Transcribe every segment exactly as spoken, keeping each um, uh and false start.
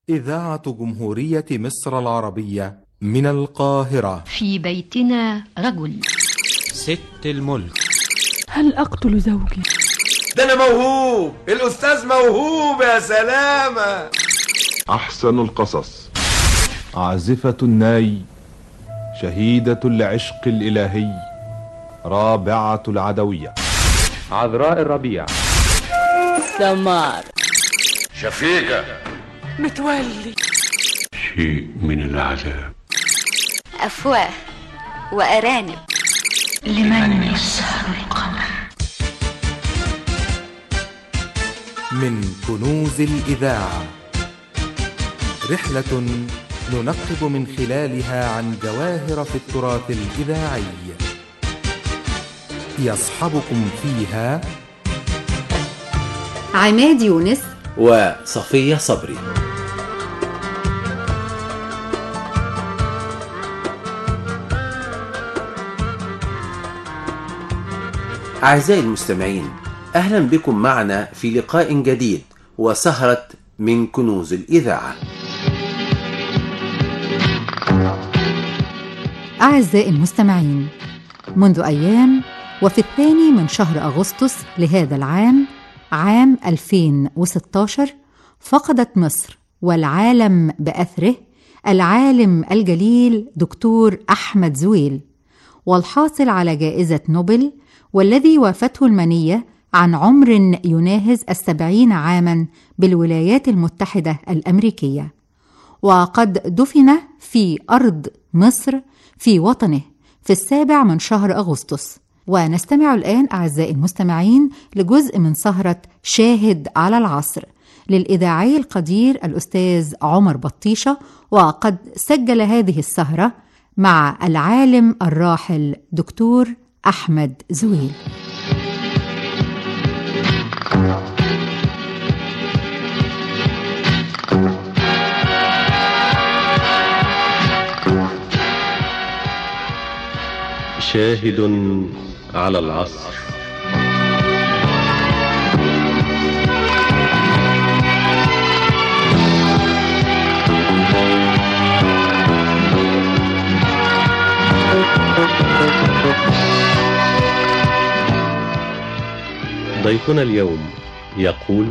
إذاعة جمهورية مصر العربية من القاهرة. في بيتنا رجل. ست الملك. هل أقتل زوجي؟ ده أنا موهوب، الأستاذ موهوب يا سلامة. أحسن القصص. عازفة الناي، شهيدة العشق الإلهي، رابعة العدوية، عذراء الربيع، سمار، شفيقة، متولي، شيء من العذاب، أفواه وأرانب، لمن يسهر القمر. من كنوز الإذاعة، رحلة ننقب من خلالها عن جواهر في التراث الإذاعي. يصحبكم فيها عماد يونس وصفية صبري. أعزائي المستمعين، أهلا بكم معنا في لقاء جديد وسهرة من كنوز الإذاعة. أعزائي المستمعين، منذ أيام وفي الثاني من شهر أغسطس لهذا العام، عام ألفين وستة عشر، فقدت مصر والعالم بأثره العالم الجليل دكتور أحمد زويل، والحاصل على جائزة نوبل، والذي وافته المنية عن عمر يناهز السبعين عاما بالولايات المتحدة الأمريكية، وقد دفن في أرض مصر في وطنه في السابع من شهر أغسطس. ونستمع الآن أعزائي المستمعين لجزء من سهرة شاهد على العصر للإذاعي القدير الأستاذ عمر بطيشة، وقد سجل هذه السهرة مع العالم الراحل دكتور أحمد زويل. شاهد على العصر. ضيفنا اليوم يقول: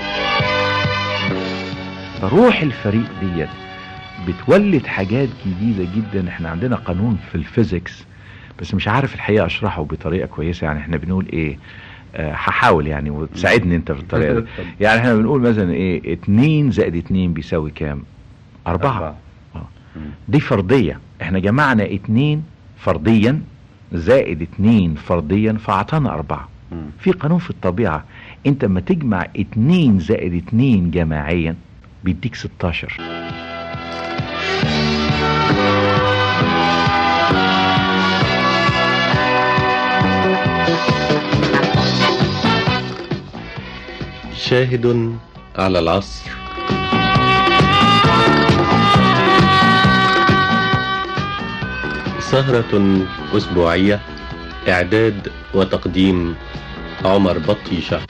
روح الفريق ديت بتولد حاجات جديدة جدا. احنا عندنا قانون في الفيزيكس بس مش عارف الحقيقة اشرحه بطريقة كويسة. يعني احنا بنقول ايه، هحاول آه يعني وتساعدني انت في الطريقة دي. يعني احنا بنقول مثلا ايه، اتنين زائد اتنين بيساوي كام؟ اربعة. آه. دي فرضية، احنا جمعنا اتنين فرضيا زائد اتنين فرضيا فاعطانا اربعة. في قانون في الطبيعة، انت ما تجمع اتنين زائد اتنين جماعيا بيديك ستاشر. شاهد على العصر. سهرة أسبوعية، إعداد وتقديم عمر بطيشة.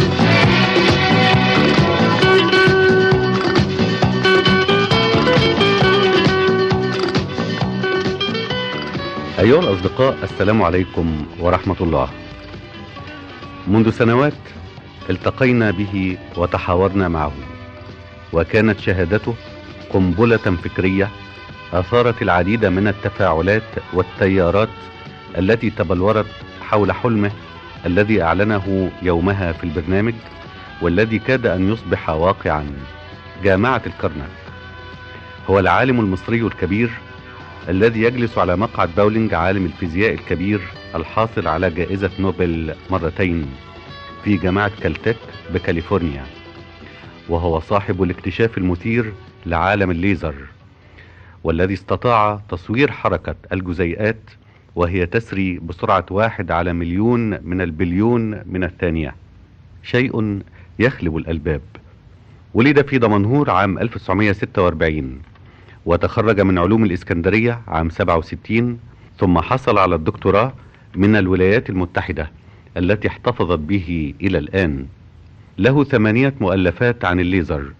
أيها الأصدقاء، السلام عليكم ورحمة الله. منذ سنوات التقينا به وتحاورنا معه، وكانت شهادته قنبلة فكرية أثارت العديد من التفاعلات والتيارات التي تبلورت حول حلمه الذي أعلنه يومها في البرنامج، والذي كاد أن يصبح واقعا. جامعة الكرنك. هو العالم المصري الكبير الذي يجلس على مقعد باولينج، عالم الفيزياء الكبير الحاصل على جائزة نوبل مرتين في جامعة كالتك بكاليفورنيا، وهو صاحب الاكتشاف المثير لعالم الليزر، والذي استطاع تصوير حركة الجزيئات وهي تسري بسرعة واحد على مليون من البليون من الثانية، شيء يخلب الألباب. ولد في دمنهور عام ألف وتسعمائة وستة وأربعين، وتخرج من علوم الإسكندرية عام سبعة وستين، ثم حصل على الدكتوراه من الولايات المتحدة التي احتفظت به إلى الآن. له ثمانية مؤلفات عن الليزر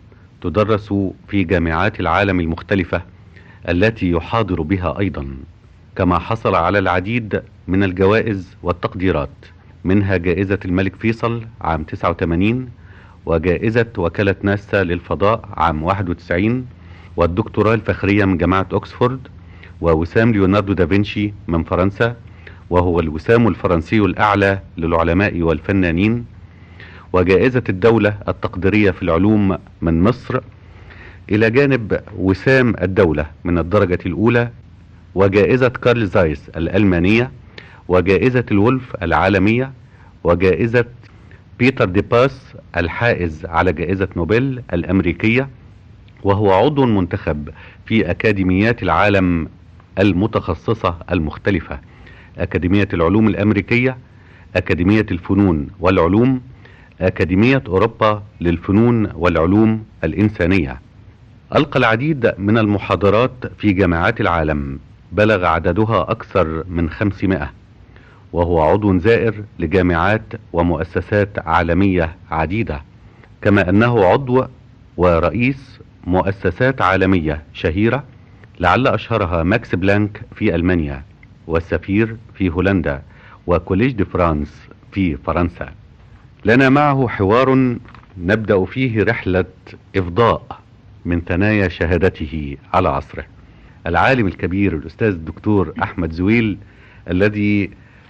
تدرس في جامعات العالم المختلفة التي يحاضر بها أيضا، كما حصل على العديد من الجوائز والتقديرات، منها جائزة الملك فيصل عام تسعة وثمانين، وجائزة وكالة ناسا للفضاء عام واحد وتسعين، والدكتوراه الفخرية من جامعة أكسفورد، ووسام ليوناردو دافنشي من فرنسا، وهو الوسام الفرنسي الأعلى للعلماء والفنانين، وجائزة الدولة التقديرية في العلوم من مصر، إلى جانب وسام الدولة من الدرجة الأولى، وجائزة كارل زايس الألمانية، وجائزة الولف العالمية، وجائزة بيتر دي باس الحائز على جائزة نوبل الأمريكية، وهو عضو منتخب في أكاديميات العالم المتخصصة المختلفة: أكاديمية العلوم الأمريكية، أكاديمية الفنون والعلوم، أكاديمية أوروبا للفنون والعلوم الإنسانية. ألقى العديد من المحاضرات في جامعات العالم بلغ عددها أكثر من خمسمائة، وهو عضو زائر لجامعات ومؤسسات عالمية عديدة، كما أنه عضو ورئيس مؤسسات عالمية شهيرة، لعل أشهرها ماكس بلانك في ألمانيا، والسفير في هولندا، وكوليج دي فرانس في فرنسا. لنا معه حوار نبدأ فيه رحلة إفضاء من ثنايا شهادته على عصره. العالم الكبير الأستاذ الدكتور أحمد زويل، الذي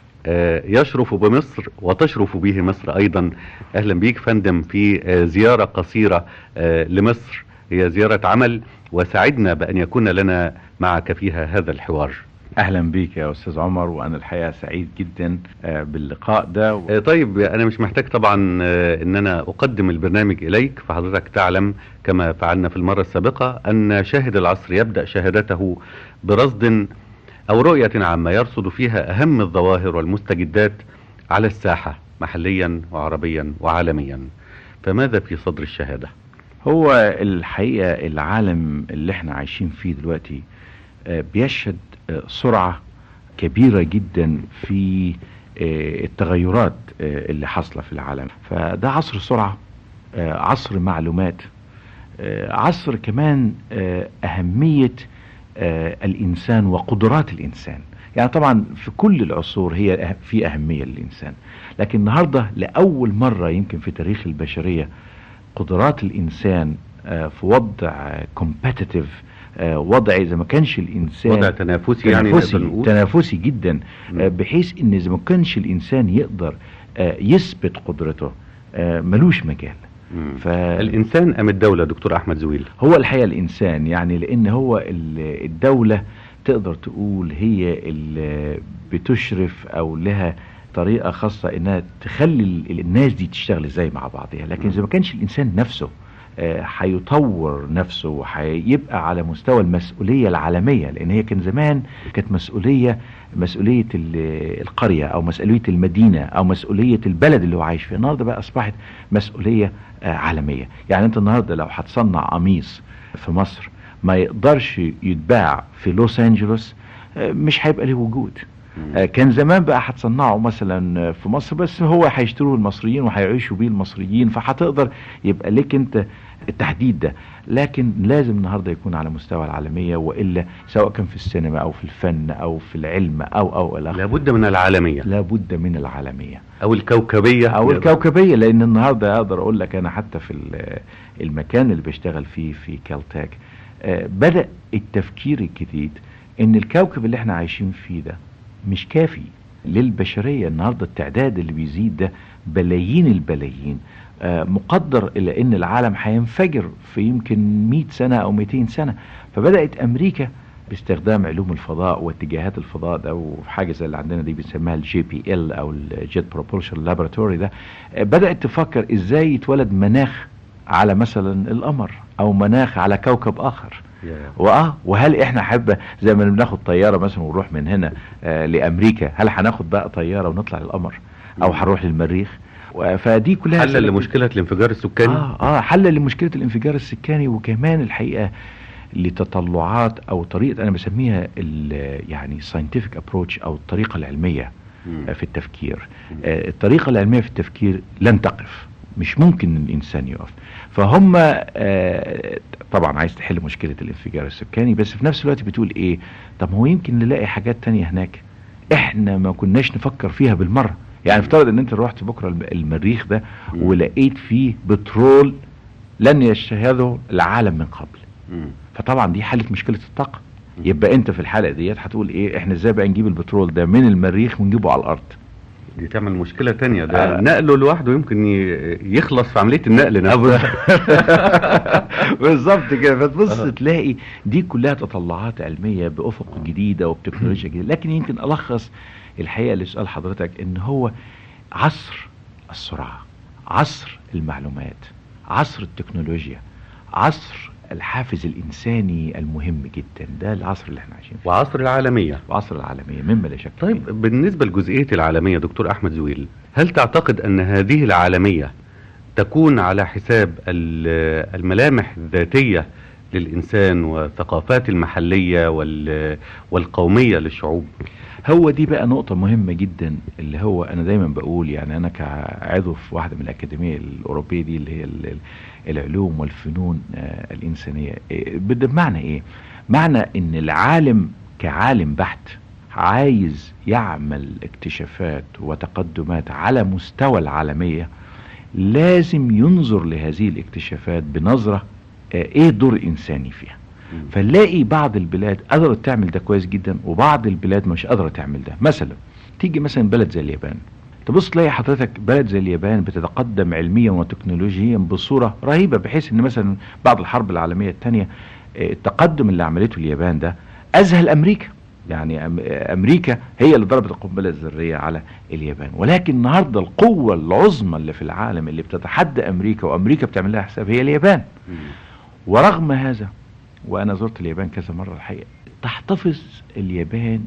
يشرف بمصر وتشرف به مصر أيضا. أهلا بيك فندم في زيارة قصيرة لمصر، هي زيارة عمل، وسعدنا بأن يكون لنا معك فيها هذا الحوار. اهلا بيك يا استاذ عمر، وانا الحقيقه سعيد جدا باللقاء ده و... طيب انا مش محتاج طبعا ان انا اقدم البرنامج اليك، فحضرتك تعلم كما فعلنا في المره السابقه ان شاهد العصر يبدا شهادته برصد او رؤيه عامه يرصد فيها اهم الظواهر والمستجدات على الساحه محليا وعربيا وعالميا. فماذا في صدر الشهاده؟ هو الحقيقه العالم اللي احنا عايشين فيه دلوقتي بيشهد سرعة كبيرة جدا في التغيرات اللي حاصلة في العالم. فده عصر سرعة، عصر معلومات، عصر كمان أهمية الإنسان وقدرات الإنسان. يعني طبعا في كل العصور هي في أهمية للإنسان، لكن النهاردة لأول مرة يمكن في تاريخ البشرية قدرات الإنسان في وضع competitive، وضع إذا ما كانش الإنسان وضع تنافسي، تنافسي, يعني تنافسي جدا، بحيث إن إذا ما كانش الإنسان يقدر يثبت قدرته ملوش مجال. فالإنسان أم الدولة دكتور أحمد زويل؟ هو الحقيقة الإنسان، يعني لأن هو الدولة تقدر تقول هي اللي بتشرف أو لها طريقة خاصة إنها تخلي الناس دي تشتغل إزاي مع بعضها. لكن إذا ما كانش الإنسان نفسه هيطور نفسه وهيبقى على مستوى المسؤولية العالمية، لأن هي كان زمان كانت مسؤولية مسؤولية القرية أو مسؤولية المدينة أو مسؤولية البلد اللي هو عايش فيه. النهاردة بقى أصبحت مسؤولية عالمية. يعني أنت النهاردة لو هتصنع قميص في مصر ما يقدرش يتباع في لوس أنجلوس، مش هيبقى له وجود. كان زمان بقى هتصنعه مثلا في مصر بس هو هيشتروه المصريين وهيعيشوا بيه المصريين، فهتقدر يبقى لك انت التحديد ده. لكن لازم النهارده يكون على مستوى العالمية، وإلا سواء كان في السينما او في الفن او في العلم او او الى لابد من العالمية، لابد من العالمية او الكوكبية او الكوكبية لان النهارده اقدر اقول لك انا حتى في المكان اللي بشتغل فيه في كالتاك بدأ التفكير الجديد ان الكوكب اللي احنا عايشين فيه ده مش كافي للبشرية. النهاردة التعداد اللي بيزيد ده بلايين البلايين، آه مقدر إلى أن العالم هينفجر في يمكن مئة سنة أو مئتين سنة. فبدأت أمريكا باستخدام علوم الفضاء واتجاهات الفضاء ده، وفي حاجة زي اللي عندنا دي بنسميها الجي بي ال أو الجيت بروبولشن لابراتوري ده، آه بدأت تفكر إزاي يتولد مناخ على مثلا القمر أو مناخ على كوكب آخر. واه وهل احنا حابه زي ما بناخد طياره مثلا ونروح من هنا آه لامريكا، هل هناخد بقى طياره ونطلع للقمر او هنروح للمريخ؟ فدي كلها حل لمشكله الانفجار السكاني. اه اه حل لمشكله الانفجار السكاني، وكمان الحقيقه لتطلعات او طريقه انا بسميها يعني scientific approach او الطريقه العلميه آه في التفكير. آه الطريقه العلميه في التفكير لن تقف مش ممكن الانسان يقف. فهم آه طبعا عايز تحل مشكلة الانفجار السكاني، بس في نفس الوقت بتقول ايه، طب هو يمكن نلاقي حاجات تانية هناك احنا ما كناش نفكر فيها بالمرة. يعني افترض ان انت رحت بكرة المريخ ده ولقيت فيه بترول لن يشهده العالم من قبل، فطبعا دي حلت مشكلة الطاقة. يبقى انت في الحالة ديت هتقول ايه، احنا ازاي بقى نجيب البترول ده من المريخ ونجيبه على الارض؟ دي تعمل مشكلة تانية، ده آه. نقله لوحده يمكن يخلص في عملية النقل نفسها. بالظبط كده. فتبص آه. تلاقي دي كلها تطلعات علمية بأفق جديدة وبتكنولوجيا جديدة. لكن يمكن ألخص الحقيقة لسؤال حضرتك ان هو عصر السرعة، عصر المعلومات، عصر التكنولوجيا، عصر الحافز الإنساني المهم جدا. ده العصر اللي احنا عايشين فيه، وعصر العالمية، وعصر العالمية مما لا شك. طيب فيه. بالنسبة لجزئية العالمية دكتور أحمد زويل، هل تعتقد أن هذه العالمية تكون على حساب الملامح الذاتية للإنسان والثقافات المحلية والقومية للشعوب؟ هو دي بقى نقطة مهمة جدا، اللي هو أنا دايما بقول، يعني أنا كعضو في واحدة من الأكاديمية الأوروبية دي اللي هي العلوم والفنون الإنسانية، بمعنى إيه؟ معنى إن العالم كعالم بحت عايز يعمل اكتشافات وتقدمات على مستوى العالمية، لازم ينظر لهذه الاكتشافات بنظرة إيه دور إنساني فيها. فنلاقي بعض البلاد قدرت تعمل ده كويس جدا، وبعض البلاد مش قادرة تعمل ده. مثلا تيجي مثلا بلد زي اليابان، تبص تلاقي حضرتك بلد زي اليابان بتتقدم علميا وتكنولوجيا بصورة رهيبة، بحيث ان مثلا بعد الحرب العالمية الثانية التقدم اللي عملته اليابان ده اذهل امريكا. يعني امريكا هي اللي ضربت القنبلة الذرية على اليابان، ولكن النهاردة القوة العظمى اللي في العالم اللي بتتحدى امريكا وامريكا بتعمل لها حساب هي اليابان. ورغم هذا، وانا زرت اليابان كذا مرة الحقيقة، تحتفظ اليابان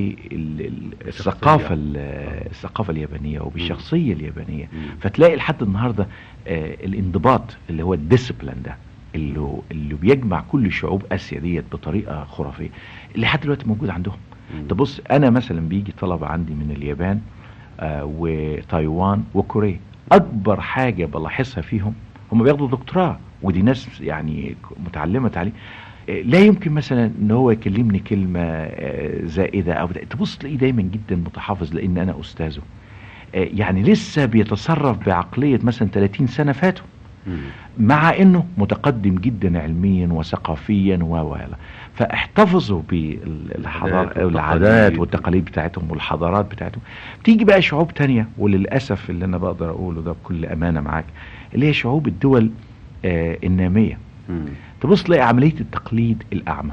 بالثقافة الثقافة اليابانية وبالشخصية اليابانية. فتلاقي لحد النهاردة آه الانضباط اللي هو الديسبلين ده اللي, اللي بيجمع كل شعوب اسيا ديت بطريقة خرافية اللي لحد دلوقتي موجود عندهم. تبص انا مثلا بيجي طلبة عندي من اليابان آه وتايوان وكوريا، اكبر حاجة بلاحظها فيهم هم بياخدوا دكتوراه، ودي ناس يعني متعلمة تعليم، لا يمكن مثلا ان هو يكلمني كلمة زائدة او ده. تبص تلاقيه دايما جدا متحافظ لان انا استاذه، يعني لسه بيتصرف بعقلية مثلا ثلاثين سنة فاتوا، مع انه متقدم جدا علميا وثقافيا و فاحتفظوا بالحضارة والعادات والتقاليد بتاعتهم والحضارات بتاعتهم. تيجي بقى شعوب تانية، وللأسف اللي انا بقدر اقوله ده بكل امانة معاك، اللي هي شعوب الدول آه النامية. تبص تلاقي عملية التقليد الأعمى،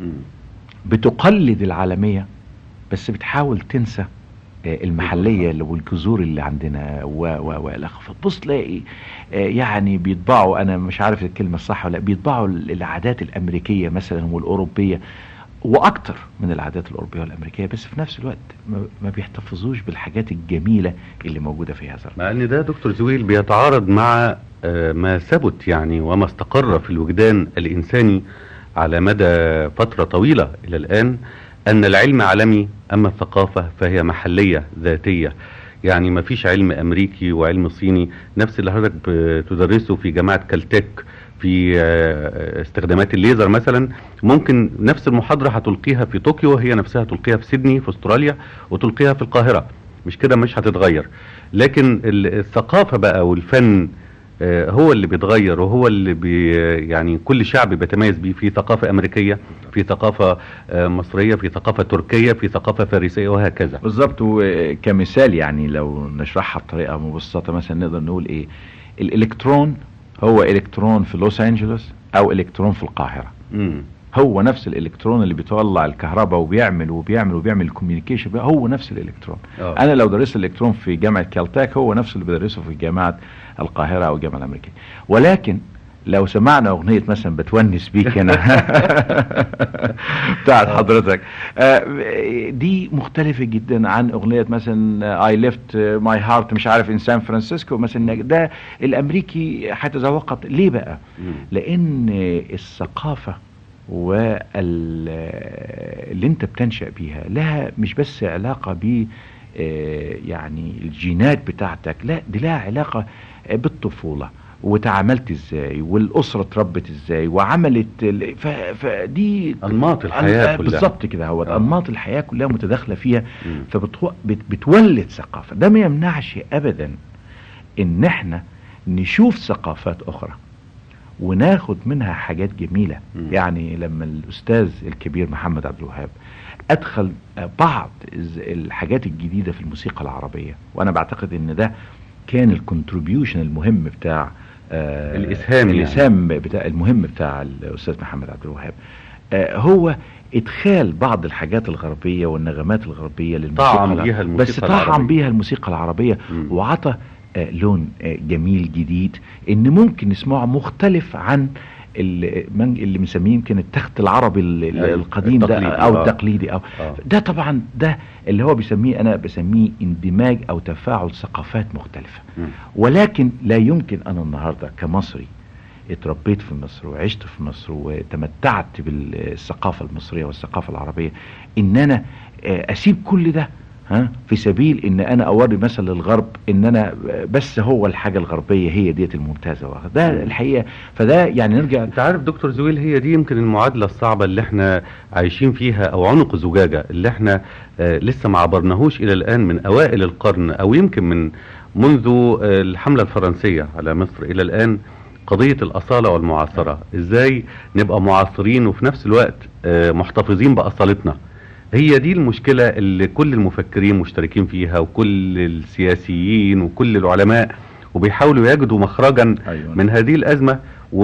بتقلد العالمية بس بتحاول تنسى المحلية والجذور اللي عندنا و و والأخ. فتبص تلاقي يعني بيطبعوا، أنا مش عارف الكلمة الصح ولا، بيطبعوا العادات الأمريكية مثلا والأوروبية وأكتر من العادات الأوروبية والأمريكية، بس في نفس الوقت ما بيحتفظوش بالحاجات الجميلة اللي موجودة في هذا. مع أن ده دكتور زويل بيتعارض مع ما ثبت يعني وما استقر في الوجدان الإنساني على مدى فترة طويلة إلى الآن، أن العلم عالمي أما الثقافة فهي محلية ذاتية. يعني ما فيش علم أمريكي وعلم صيني نفس اللي حضرتك بتدرسه في جامعة كالتك في استخدامات الليزر مثلا، ممكن نفس المحاضرة هتلقيها في طوكيو وهي نفسها تلقيها في سيدني في استراليا وتلقيها في القاهرة، مش كده مش هتتغير. لكن الثقافة بقى والفن هو اللي بيتغير، وهو اللي بي يعني كل شعب بيتميز بيه، في ثقافة أمريكية، في ثقافة مصرية، في ثقافة تركية، في ثقافة فارسية، وهكذا. بالظبط. وكمثال يعني لو نشرحها بطريقة مبسطة مثلا نقدر نقول ايه، الالكترون هو الكترون في لوس انجلوس او الكترون في القاهرة. امم هو نفس الالكترون اللي بيطلع الكهرباء وبيعمل وبيعمل وبيعمل الكوميونيكيشن، هو نفس الالكترون. أوه. انا لو درست الالكترون في جامعة كالتاك هو نفس اللي بدرسه في جامعة القاهرة او الجامعة الامريكية. ولكن لو سمعنا اغنية مثلا بتونس بيك هنا بتاعت حضرتك، دي مختلفة جدا عن اغنية مثلا I left my heart مش عارف in San Francisco مثلا. ده الامريكي هيتذوقها. ليه بقى؟ لان الثقافة واللي انت بتنشأ بيها لها مش بس علاقة يعني الجينات بتاعتك، لا دي لها علاقة بالطفولة وتعاملت ازاي والاسره اتربت ازاي وعملت ال... ف... فدي انماط الحياه كلها بالظبط كده، هو انماط الحياه كلها متداخله فيها، فبتولد بت... ثقافه. ده ما يمنعش ابدا ان احنا نشوف ثقافات اخرى وناخد منها حاجات جميله. م. يعني لما الاستاذ الكبير محمد عبد الوهاب ادخل بعض الحاجات الجديده في الموسيقى العربيه، وانا بعتقد ان ده كان الكونتريبيوشن المهم بتاع آه الاسهام الاسهام يعني. بتاع المهم بتاع الاستاذ محمد عبد الوهاب آه هو ادخال بعض الحاجات الغربيه والنغمات الغربيه للموسيقى طعم بيها الموسيقى بس طعم بيها الموسيقى العربيه وعطى آه لون آه جميل جديد ان ممكن نسمعه مختلف عن اللي بنسميه يمكن التخت العربي القديم ده او التقليدي او آه. ده طبعا ده اللي هو بيسميه انا بسميه اندماج او تفاعل ثقافات مختلفه. م. ولكن لا يمكن انا النهارده كمصري اتربيت في مصر وعشت في مصر وتمتعت بالثقافه المصريه والثقافه العربيه ان انا اسيب كل ده ها في سبيل ان انا اوري مثلا للغرب ان انا بس هو الحاجه الغربيه هي ديت الممتازه. ده الحقيقه فده يعني نرجع. انت عارف دكتور زويل، هي دي يمكن المعادله الصعبه اللي احنا عايشين فيها، او عنق زجاجه اللي احنا آه لسه ما عبرناهوش الى الان من اوائل القرن، او يمكن من منذ آه الحمله الفرنسيه على مصر الى الان، قضيه الاصاله والمعاصره. ازاي نبقى معاصرين وفي نفس الوقت آه محتفظين باصالتنا؟ هي دي المشكلة اللي كل المفكرين مشتركين فيها وكل السياسيين وكل العلماء، وبيحاولوا يجدوا مخرجا أيوة. من هذه الأزمة،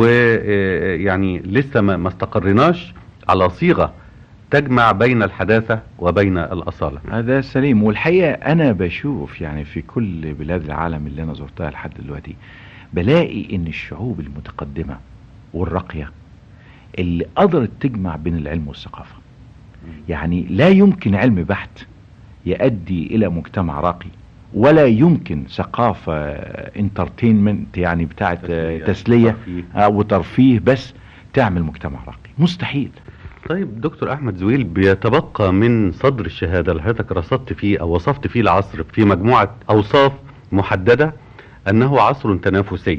ويعني لسه ما استقرناش على صيغة تجمع بين الحداثة وبين الأصالة. هذا سليم. والحقيقة أنا بشوف يعني في كل بلاد العالم اللي أنا زرتها لحد دلوقتي بلاقي إن الشعوب المتقدمة والراقية اللي قدرت تجمع بين العلم والثقافة، يعني لا يمكن علم بحت يؤدي الى مجتمع راقي، ولا يمكن ثقافة انترتينمنت يعني بتاعت تسلية, تسلية وترفيه بس تعمل مجتمع راقي، مستحيل. طيب دكتور احمد زويل، بيتبقى من صدر الشهادة اللي حضرتك رصدت فيه او وصفت فيه العصر في مجموعة اوصاف محددة انه عصر تنافسي.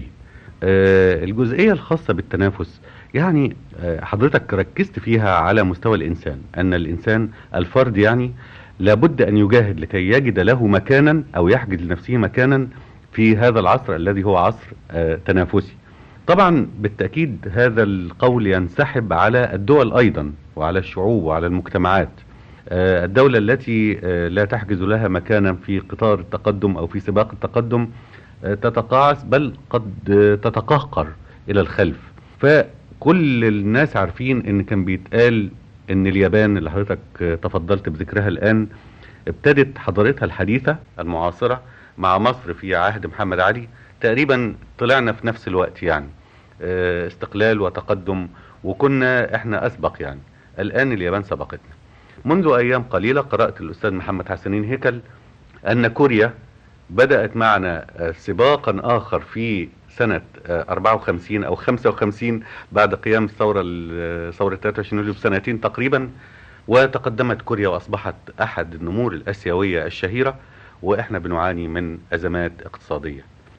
آه الجزئية الخاصة بالتنافس يعني حضرتك ركزت فيها على مستوى الإنسان، أن الإنسان الفرد يعني لابد أن يجاهد لكي يجد له مكانا أو يحجز لنفسه مكانا في هذا العصر الذي هو عصر تنافسي. طبعا بالتأكيد هذا القول ينسحب على الدول أيضا وعلى الشعوب وعلى المجتمعات. الدولة التي لا تحجز لها مكانا في قطار التقدم أو في سباق التقدم تتقاعس، بل قد تتقهقر إلى الخلف. ف كل الناس عارفين ان كان بيتقال ان اليابان اللي حضرتك تفضلت بذكرها الان ابتدت حضارتها الحديثة المعاصرة مع مصر في عهد محمد علي، تقريبا طلعنا في نفس الوقت يعني استقلال وتقدم، وكنا احنا اسبق يعني. الان اليابان سبقتنا. منذ ايام قليلة قرأت الاستاذ محمد حسنين هيكل ان كوريا بدأت معنا سباقا اخر في سنة أربعة وخمسين أو خمسة وخمسين بعد قيام الثورة ثورة ثلاثة وعشرين يوليو بسنتين تقريبا، وتقدمت كوريا وأصبحت أحد النمور الآسيوية الشهيرة، وإحنا بنعاني من أزمات اقتصادية.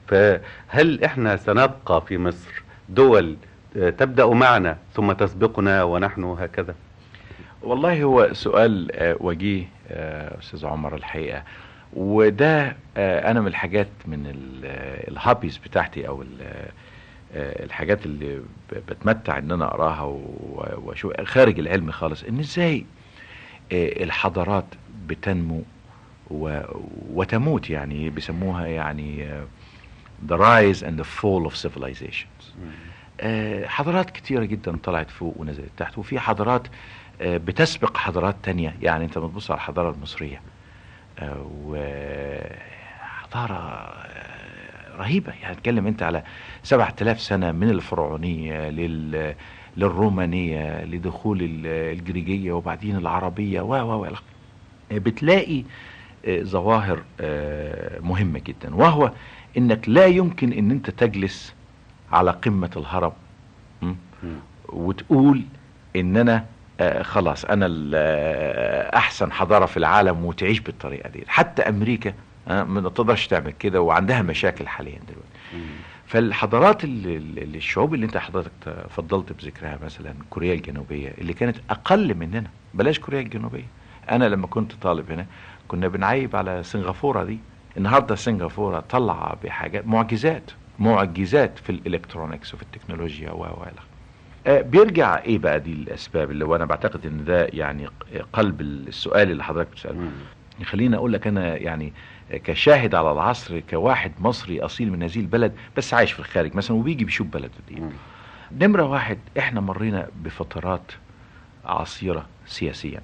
فهل إحنا سنبقى في مصر دول تبدأ معنا ثم تسبقنا ونحن هكذا؟ والله هو سؤال وجيه أستاذ عمر الحقيقة، وده انا من الحاجات من الهابيز بتاعتي او الحاجات اللي بتمتع ان انا اقراها واشوف خارج العلم خالص، ان ازاي الحضارات بتنمو وتموت، يعني بيسموها يعني the rise and the fall of civilizations. حضارات كتيرة جدا طلعت فوق ونزلت تحت، وفي حضارات بتسبق حضارات تانية. يعني انت بتبص على الحضارة المصرية وحضارة رهيبة، يعني تتكلم انت على سبعة آلاف سنة من الفرعونية لل... للرومانية لدخول الجريجية وبعدين العربية و و بتلاقي ظواهر مهمة جدا، وهو انك لا يمكن ان انت تجلس على قمة الهرم وتقول ان انا آه خلاص انا احسن حضاره في العالم وتعيش بالطريقه دي. حتى امريكا آه ما تقدرش تعمل كده وعندها مشاكل حاليا دلوقتي. فالحضارات اللي, اللي الشعوب اللي انت حضرتك فضلت بذكرها مثلا كوريا الجنوبيه اللي كانت اقل مننا، بلاش كوريا الجنوبيه، انا لما كنت طالب هنا كنا بنعيب على سنغافوره دي. النهارده سنغافوره طلع بحاجات معجزات معجزات في الالكترونيكس وفي التكنولوجيا و و آه بيرجع ايه بقى دي الاسباب اللي وانا بعتقد ان ده يعني قلب السؤال اللي حضرتك بتساله. خليني اقول لك انا يعني كشاهد على العصر كواحد مصري اصيل من هذه البلد بس عايش في الخارج مثلا وبيجي بيشوف بلده دي. نمره واحد احنا مرينا بفترات عصيره سياسيا.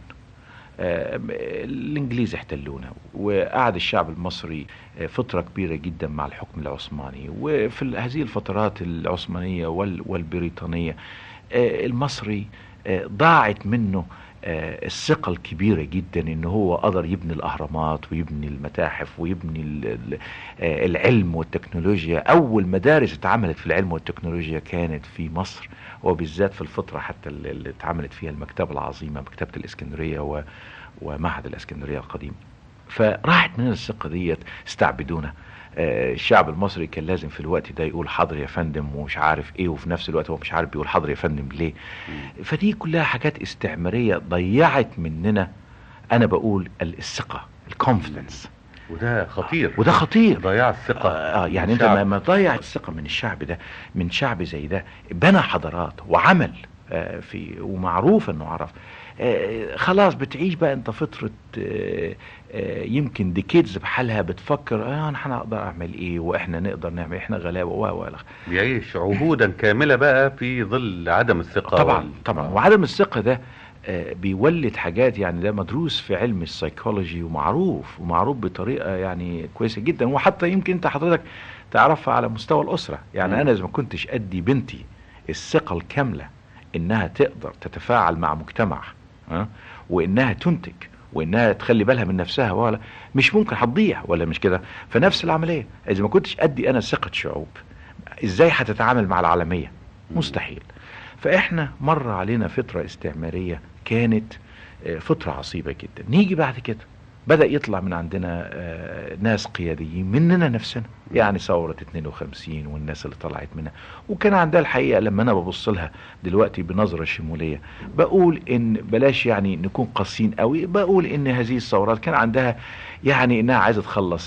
آه الانجليز احتلونا وقعد الشعب المصري فتره كبيره جدا مع الحكم العثماني، وفي هذه الفترات العثمانيه وال والبريطانيه آه المصري آه ضاعت منه آه الثقة الكبيرة جدا ان هو قدر يبني الاهرامات ويبني المتاحف ويبني آه العلم والتكنولوجيا. اول مدارس اتعملت في العلم والتكنولوجيا كانت في مصر، وبالذات في الفترة حتى اللي اتعملت فيها المكتبة العظيمة مكتبة الاسكندرية و... ومعهد الاسكندرية القديم. فراحت مننا الثقة ديت، استعبدونا. آه الشعب المصري كان لازم في الوقت ده يقول حاضر يا فندم ومش عارف ايه، وفي نفس الوقت هو مش عارف بيقول حاضر يا فندم ليه. مم. فدي كلها حاجات استعمارية ضيعت مننا انا بقول الثقة الكونفدنس، وده خطير. وده خطير ضياع الثقة. آه يعني انت ما تضيع الثقة من الشعب ده، من شعب زي ده بنى حضارات وعمل آه في ومعروف انه عرف. آه خلاص بتعيش بقى انت فترة آه آه يمكن ديكيدز بحالها بتفكر اه انا هنقدر اعمل ايه واحنا نقدر نعمل، احنا غلابة و و بيعيش عهودا كاملة بقى في ظل عدم الثقة. طبعا وال... طبعا وعدم الثقة ده آه بيولد حاجات، يعني ده مدروس في علم السيكولوجي ومعروف ومعروف بطريقة يعني كويسة جدا، وحتى يمكن انت حضرتك تعرفها على مستوى الأسرة. يعني م. انا اذا ما كنتش ادي بنتي الثقة الكاملة انها تقدر تتفاعل مع مجتمع أه؟ وانها تنتج وانها تخلي بالها من نفسها ولا مش ممكن هتضيع، ولا مش كده؟ فنفس العملية اذا ما كنتش ادي انا ثقة شعوب ازاي هتتعامل مع العالمية؟ مستحيل. فاحنا مر علينا فترة استعمارية كانت فترة عصيبة جدا. نيجي بعد كده بدأ يطلع من عندنا ناس قياديين مننا نفسنا، يعني ثورة اتنين وخمسين والناس اللي طلعت منها، وكان عندها الحقيقة لما انا ببص لها دلوقتي بنظرة شمولية بقول ان بلاش يعني نكون قاسيين قوي، بقول ان هذه الثورات كان عندها يعني انها عايزة تخلص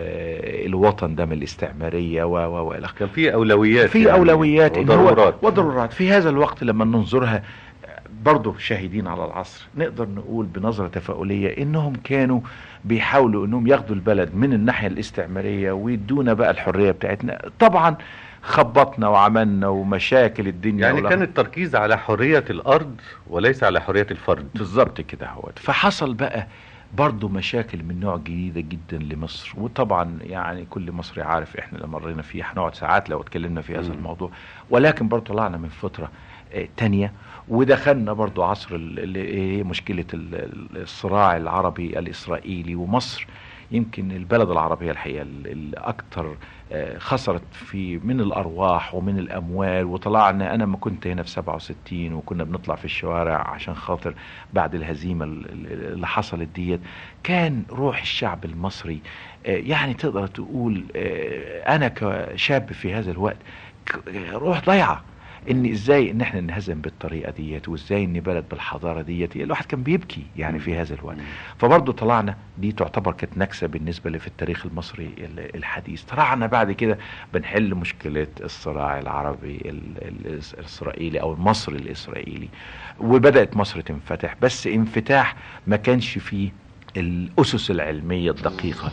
الوطن ده من الاستعمارية و و و كان في اولويات، في يعني اولويات وضرورات وضرورات في هذا الوقت. لما ننظرها برضو شاهدين على العصر نقدر نقول بنظرة تفاؤلية انهم كانوا بيحاولوا انهم ياخدوا البلد من الناحية الاستعمارية ويدونا بقى الحرية بتاعتنا. طبعا خبطنا وعملنا ومشاكل الدنيا، يعني كان التركيز على حرية الارض وليس على حرية الفرد. بالظبط كده هو. فحصل بقى برضو مشاكل من نوع جديدة جدا لمصر، وطبعا يعني كل مصري عارف احنا اللي مرينا فيه هنقعد ساعات لو اتكلمنا في هذا م. الموضوع. ولكن برضو طلعنا من فترة اه تانية ودخلنا برضو عصر اللي هي مشكلة الصراع العربي الإسرائيلي، ومصر يمكن البلد العربية الحقيقة اللي أكتر خسرت في من الأرواح ومن الأموال. وطلعنا أنا ما كنت هنا في سبعة وستين وكنا بنطلع في الشوارع عشان خاطر بعد الهزيمة اللي حصلت ديت، كان روح الشعب المصري يعني تقدر تقول أنا كشاب في هذا الوقت روح ضيعة، ان ازاي ان احنا ننهزم بالطريقه ديت، وازاي ان بلد بالحضاره ديت. الواحد كان بيبكي يعني في هذا الوقت. فبرضه طلعنا دي تعتبر كانت نكسه بالنسبه لي في التاريخ المصري الحديث. طلعنا بعد كده بنحل مشكله الصراع العربي الاسرائيلي او المصري الاسرائيلي، وبدات مصر تنفتح، بس انفتاح ما كانش فيه الاسس العلميه الدقيقه.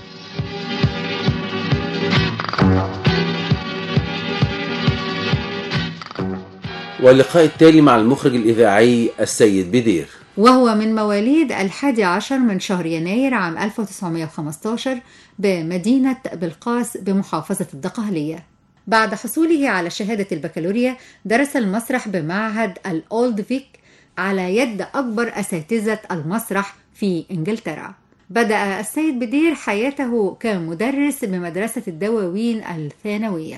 واللقاء التالي مع المخرج الإذاعي السيد بدير، وهو من مواليد الحادي عشر من شهر يناير عام ألف وتسعمائة وخمسة عشر بمدينة بلقاس بمحافظة الدقهلية. بعد حصوله على شهادة البكالوريا درس المسرح بمعهد الأولد فيك على يد أكبر أساتذة المسرح في إنجلترا. بدأ السيد بدير حياته كمدرس بمدرسة الدواوين الثانوية.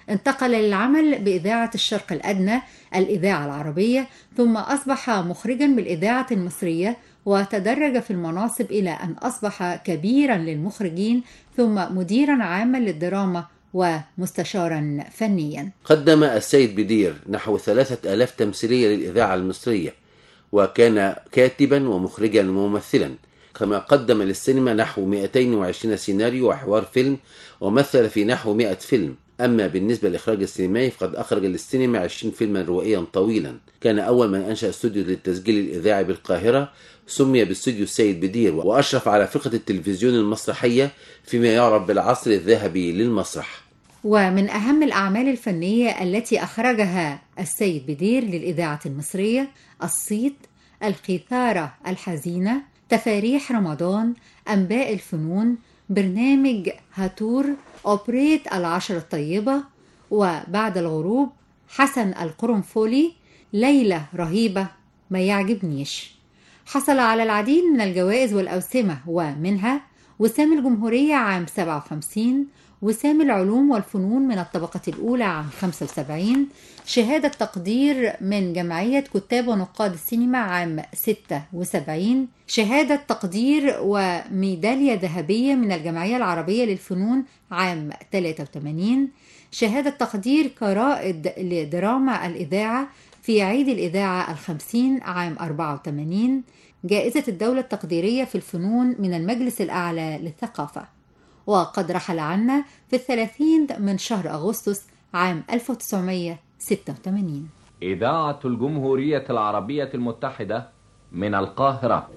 انتقل للعمل بإذاعة الشرق الأدنى الإذاعة العربية، ثم أصبح مخرجا بالإذاعة المصرية، وتدرج في المناصب إلى أن أصبح كبيرا للمخرجين ثم مديرا عاما للدراما ومستشارا فنيا. قدم السيد بدير نحو ثلاثة آلاف تمثيلية للإذاعة المصرية، وكان كاتبا ومخرجا وممثلا، كما قدم للسينما نحو مئتين وعشرين سيناريو وحوار فيلم، ومثل في نحو مئة فيلم. أما بالنسبة للإخراج السينمائي فقد أخرج للسينما عشرين فيلما روائيا طويلا. كان أول من أنشأ استوديو للتسجيل الإذاعي بالقاهرة، سمي باستوديو السيد بدير، وأشرف على فرقة التلفزيون المسرحية فيما يعرف بالعصر الذهبي للمسرح. ومن أهم الأعمال الفنية التي أخرجها السيد بدير للإذاعة المصرية الصيت، القيثارة الحزينة، تفاريح رمضان، أنباء الفنون، برنامج هاتور، أوبريت العشرة الطيبة، وبعد الغروب، حسن القرنفلي، ليلة رهيبة، ما يعجبنيش. حصل على العديد من الجوائز والأوسمة، ومنها وسام الجمهورية عام سبعة وخمسين، وسام العلوم والفنون من الطبقة الأولى عام خمسة وسبعين، شهادة تقدير من جمعية كتاب ونقاد السينما عام ستة وسبعين، شهادة تقدير وميدالية ذهبية من الجمعية العربية للفنون عام ثلاثة وثمانين، شهادة تقدير كرائد لدراما الإذاعة في عيد الإذاعة الخمسين عام أربعة وثمانين، جائزة الدولة التقديرية في الفنون من المجلس الأعلى للثقافة. وقد رحل عنا في الثلاثين من شهر أغسطس عام ألف وتسعمائة وستة وثمانين. إذاعة الجمهورية العربية المتحدة من القاهرة.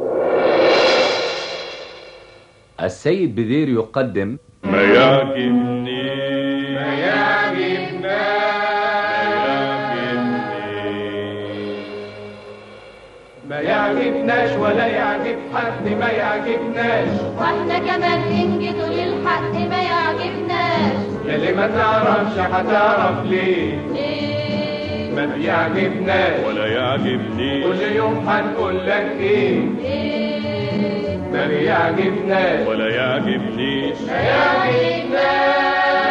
السيد بدير يقدم ما يعجبني ما يعجبنا ما يعجبناش ولا يعجب حد ما يعجبناش، واحنا كمان ننجد للحق ما يعجبناش. يلي ما تعرفش هتعرف ليه ليه ما بيعجبناش ولا يعجبنيش. كل يوم هنقول لك ايه ليه ما بيعجبناش ولا يعجبنيش. ما يعجبناش.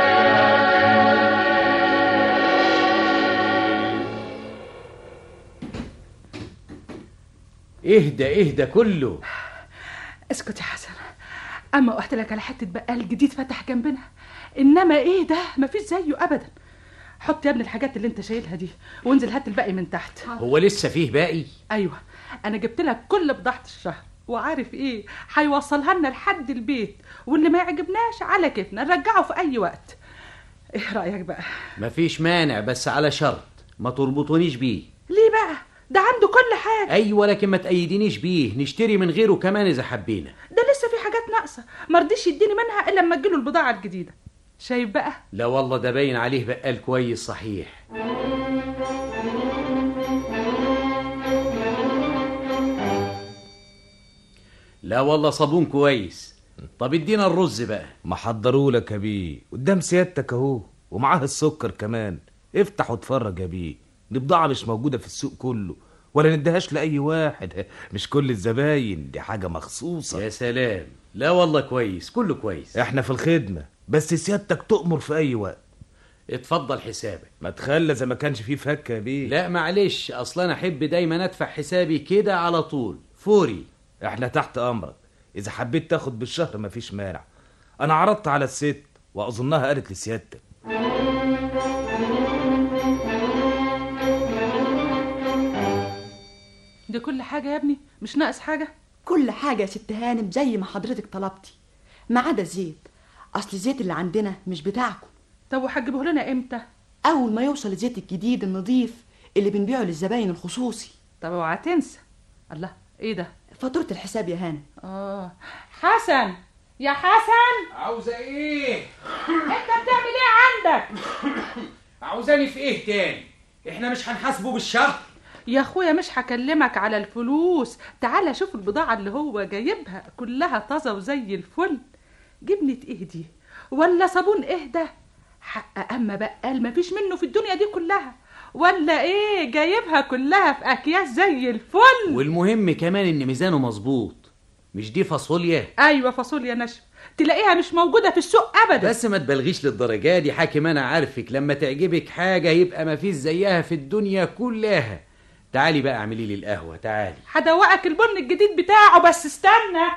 اهدى اهدى كله. اسكت يا حسن، اما قلت لك على حته بقال جديد فتح جنبنا، انما ايه ده مفيش زيه ابدا. حط يا ابني الحاجات اللي انت شايلها دي وانزل هات الباقي من تحت. هو لسه فيه باقي؟ ايوه، انا جبت لك كل بضاعه الشهر، وعارف ايه هيوصلها لنا لحد البيت، واللي ما يعجبناش على كيفنا نرجعه في اي وقت. ايه رايك بقى؟ مفيش مانع، بس على شرط ما تربطونيش بيه. ليه بقى؟ ده عنده كل حاجه. ايوه، لكن ما تأيدينيش بيه، نشتري من غيره كمان اذا حبينا. ده لسه في حاجات ناقصه ما رضيش يديني منها الا لما تجيله البضاعه الجديده. شايف بقى؟ لا والله ده باين عليه بقال كويس صحيح. لا والله صابون كويس. طب ادينا الرز بقى. محضروا لك يا بيه قدام سيادتك اهو، ومعاه السكر كمان. افتح واتفرج يا بيه، دي بضاعة مش موجودة في السوق كله، ولا ندهاش لأي واحد، مش كل الزباين، دي حاجة مخصوصة. يا سلام، لا والله كويس، كله كويس. احنا في الخدمة، بس سيادتك تؤمر في أي وقت. اتفضل حسابك. ما تخلى زي ما كانش فيه فكة يا بيه. لا معلش، أصلا أنا أحب دايما أدفع حسابي كده على طول فوري. احنا تحت أمرك، إذا حبيت تاخد بالشهر مفيش مانع. أنا عرضت على الست وأظنها قالت لسيادتك. دي كل حاجة يا ابني؟ مش ناقص حاجة؟ كل حاجة يا ست هانم زي ما حضرتك طلبتي، ما عدا الزيت. أصل الزيت اللي عندنا مش بتاعكم. طب وهتجيبوه لنا امتى؟ أول ما يوصل الزيت الجديد النظيف اللي بنبيعه للزباين الخصوصي. طب اوعى تنسى. الله، ايه ده؟ فاتورة الحساب يا هانم. اه حسن، يا حسن. عاوزة ايه؟ انت بتعمل ايه عندك؟ عاوزاني في ايه تاني؟ احنا مش هنحاسبه بالشهر؟ يا اخويا مش هكلمك على الفلوس، تعالى شوف البضاعة اللي هو جايبها كلها طازة وزي الفل. جبنة ايه دي؟ ولا صابون ايه ده؟ حق اما بقال مفيش منه في الدنيا دي كلها، ولا ايه جايبها كلها في اكياس زي الفل. والمهم كمان ان ميزانه مظبوط. مش دي فاصوليا؟ ايوه فاصوليا ناشفه، تلاقيها مش موجوده في السوق ابدا. بس ما تبالغيش للدرجه دي حاكم، انا عارفك لما تعجبك حاجه يبقى ما فيش زيها في الدنيا كلها. تعالي بقى اعملي لي القهوه، تعالي. هدوقك البن الجديد بتاعه بس استنى.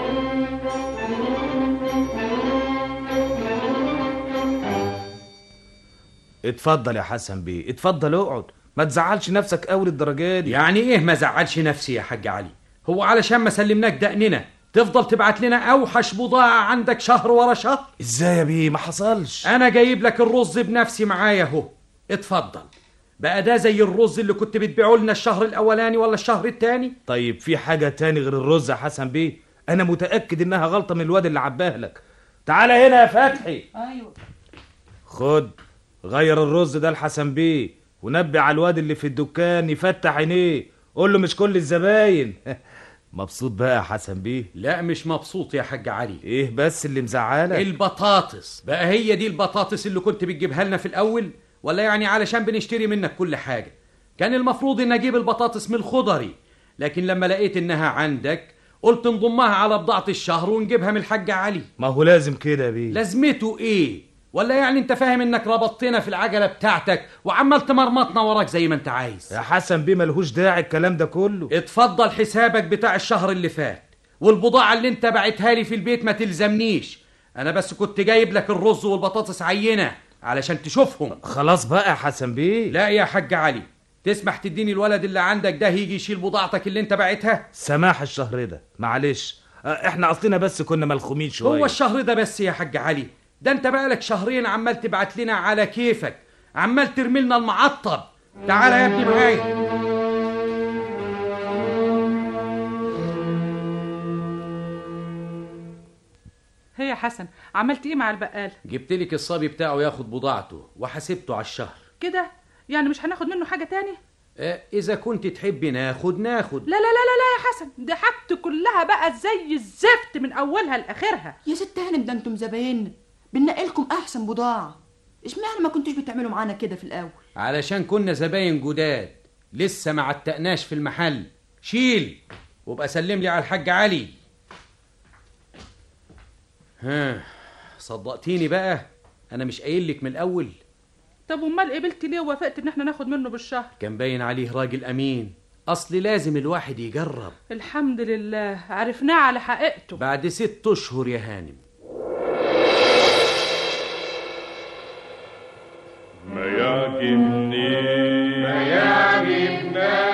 اتفضل يا حسن بيه، اتفضل اقعد، ما تزعلش نفسك قوي للدرجه دي. يعني ايه ما زعلش نفسي يا حاج علي؟ هو علشان ما سلمناك دقننا تفضل تبعت لنا اوحش بضاعه عندك شهر ورا شهر؟ ازاي يا بيه؟ ما حصلش. انا جايب لك الرز بنفسي معايا اهو، اتفضل. بقى ده زي الرز اللي كنت بتبيعه لنا الشهر الاولاني ولا الشهر التاني؟ طيب في حاجه تاني غير الرز يا حسن بيه؟ انا متاكد انها غلطه من الواد اللي عباها لك. تعالى هنا يا فتحي. ايوه. خد غير الرز ده لحسن بيه، ونبي على الواد اللي في الدكان يفتح عينيه، قول له مش كل الزباين. مبسوط بقى يا حسن بيه؟ لا مش مبسوط يا حاج علي. ايه بس اللي مزعلك؟ البطاطس. بقى هي دي البطاطس اللي كنت بتجيبها لنا في الاول؟ ولا يعني علشان بنشتري منك كل حاجه؟ كان المفروض ان اجيب البطاطس من الخضري، لكن لما لقيت انها عندك قلت نضمها على بضاعه الشهر ونجيبها من الحاج علي. ما هو لازم كده يا بيه. لازمته ايه؟ ولا يعني انت فاهم انك ربطتنا في العجله بتاعتك وعمال تمرمطنا وراك زي ما انت عايز؟ يا حسن بيه ملهوش داعي الكلام ده كله. اتفضل حسابك بتاع الشهر اللي فات، والبضاعه اللي انت بعتها لي في البيت ما تلزمنيش، انا بس كنت جايب لك الرز والبطاطس عينه علشان تشوفهم. خلاص بقى يا حسن بيه. لا يا حاج علي، تسمح تديني الولد اللي عندك ده يجي يشيل بضاعتك اللي انت بعتها؟ سماح الشهر ده معلش، احنا اصلنا بس كنا ملخومين شويه. هو الشهر ده بس يا حاج علي؟ ده انت بقالك شهرين عمال تبعت لنا على كيفك، عمال ترمي لنا المعطب. تعالى يا ابني معايا. هي يا حسن عملت ايه مع البقال؟ جبت لك الصبي بتاعه ياخد بضاعته وحسبته على الشهر. كده يعني مش هناخد منه حاجه تاني؟ اه اذا كنت تحبي ناخد ناخد. لا لا لا لا لا يا حسن، دي حاجتي كلها بقى زي الزفت من اولها لاخرها. يا ست هانم ده انتم زبايننا، بننقلكم احسن بضاعه، اشمعنى ما كنتوش بتعملوا معانا كده في الاول؟ علشان كنا زباين جداد لسه ما عتقناش في المحل. شيل وابقى سلم لي على الحاج علي. ها صدقتيني بقى، انا مش قايل لك من الاول؟ طب امال قبلت ليه ووافقت ان احنا ناخد منه بالشهر؟ كان باين عليه راجل امين، اصل لازم الواحد يجرب. الحمد لله عرفناه على حقيقته بعد ست اشهر يا هانم. ما يعجبني ما يعجبنا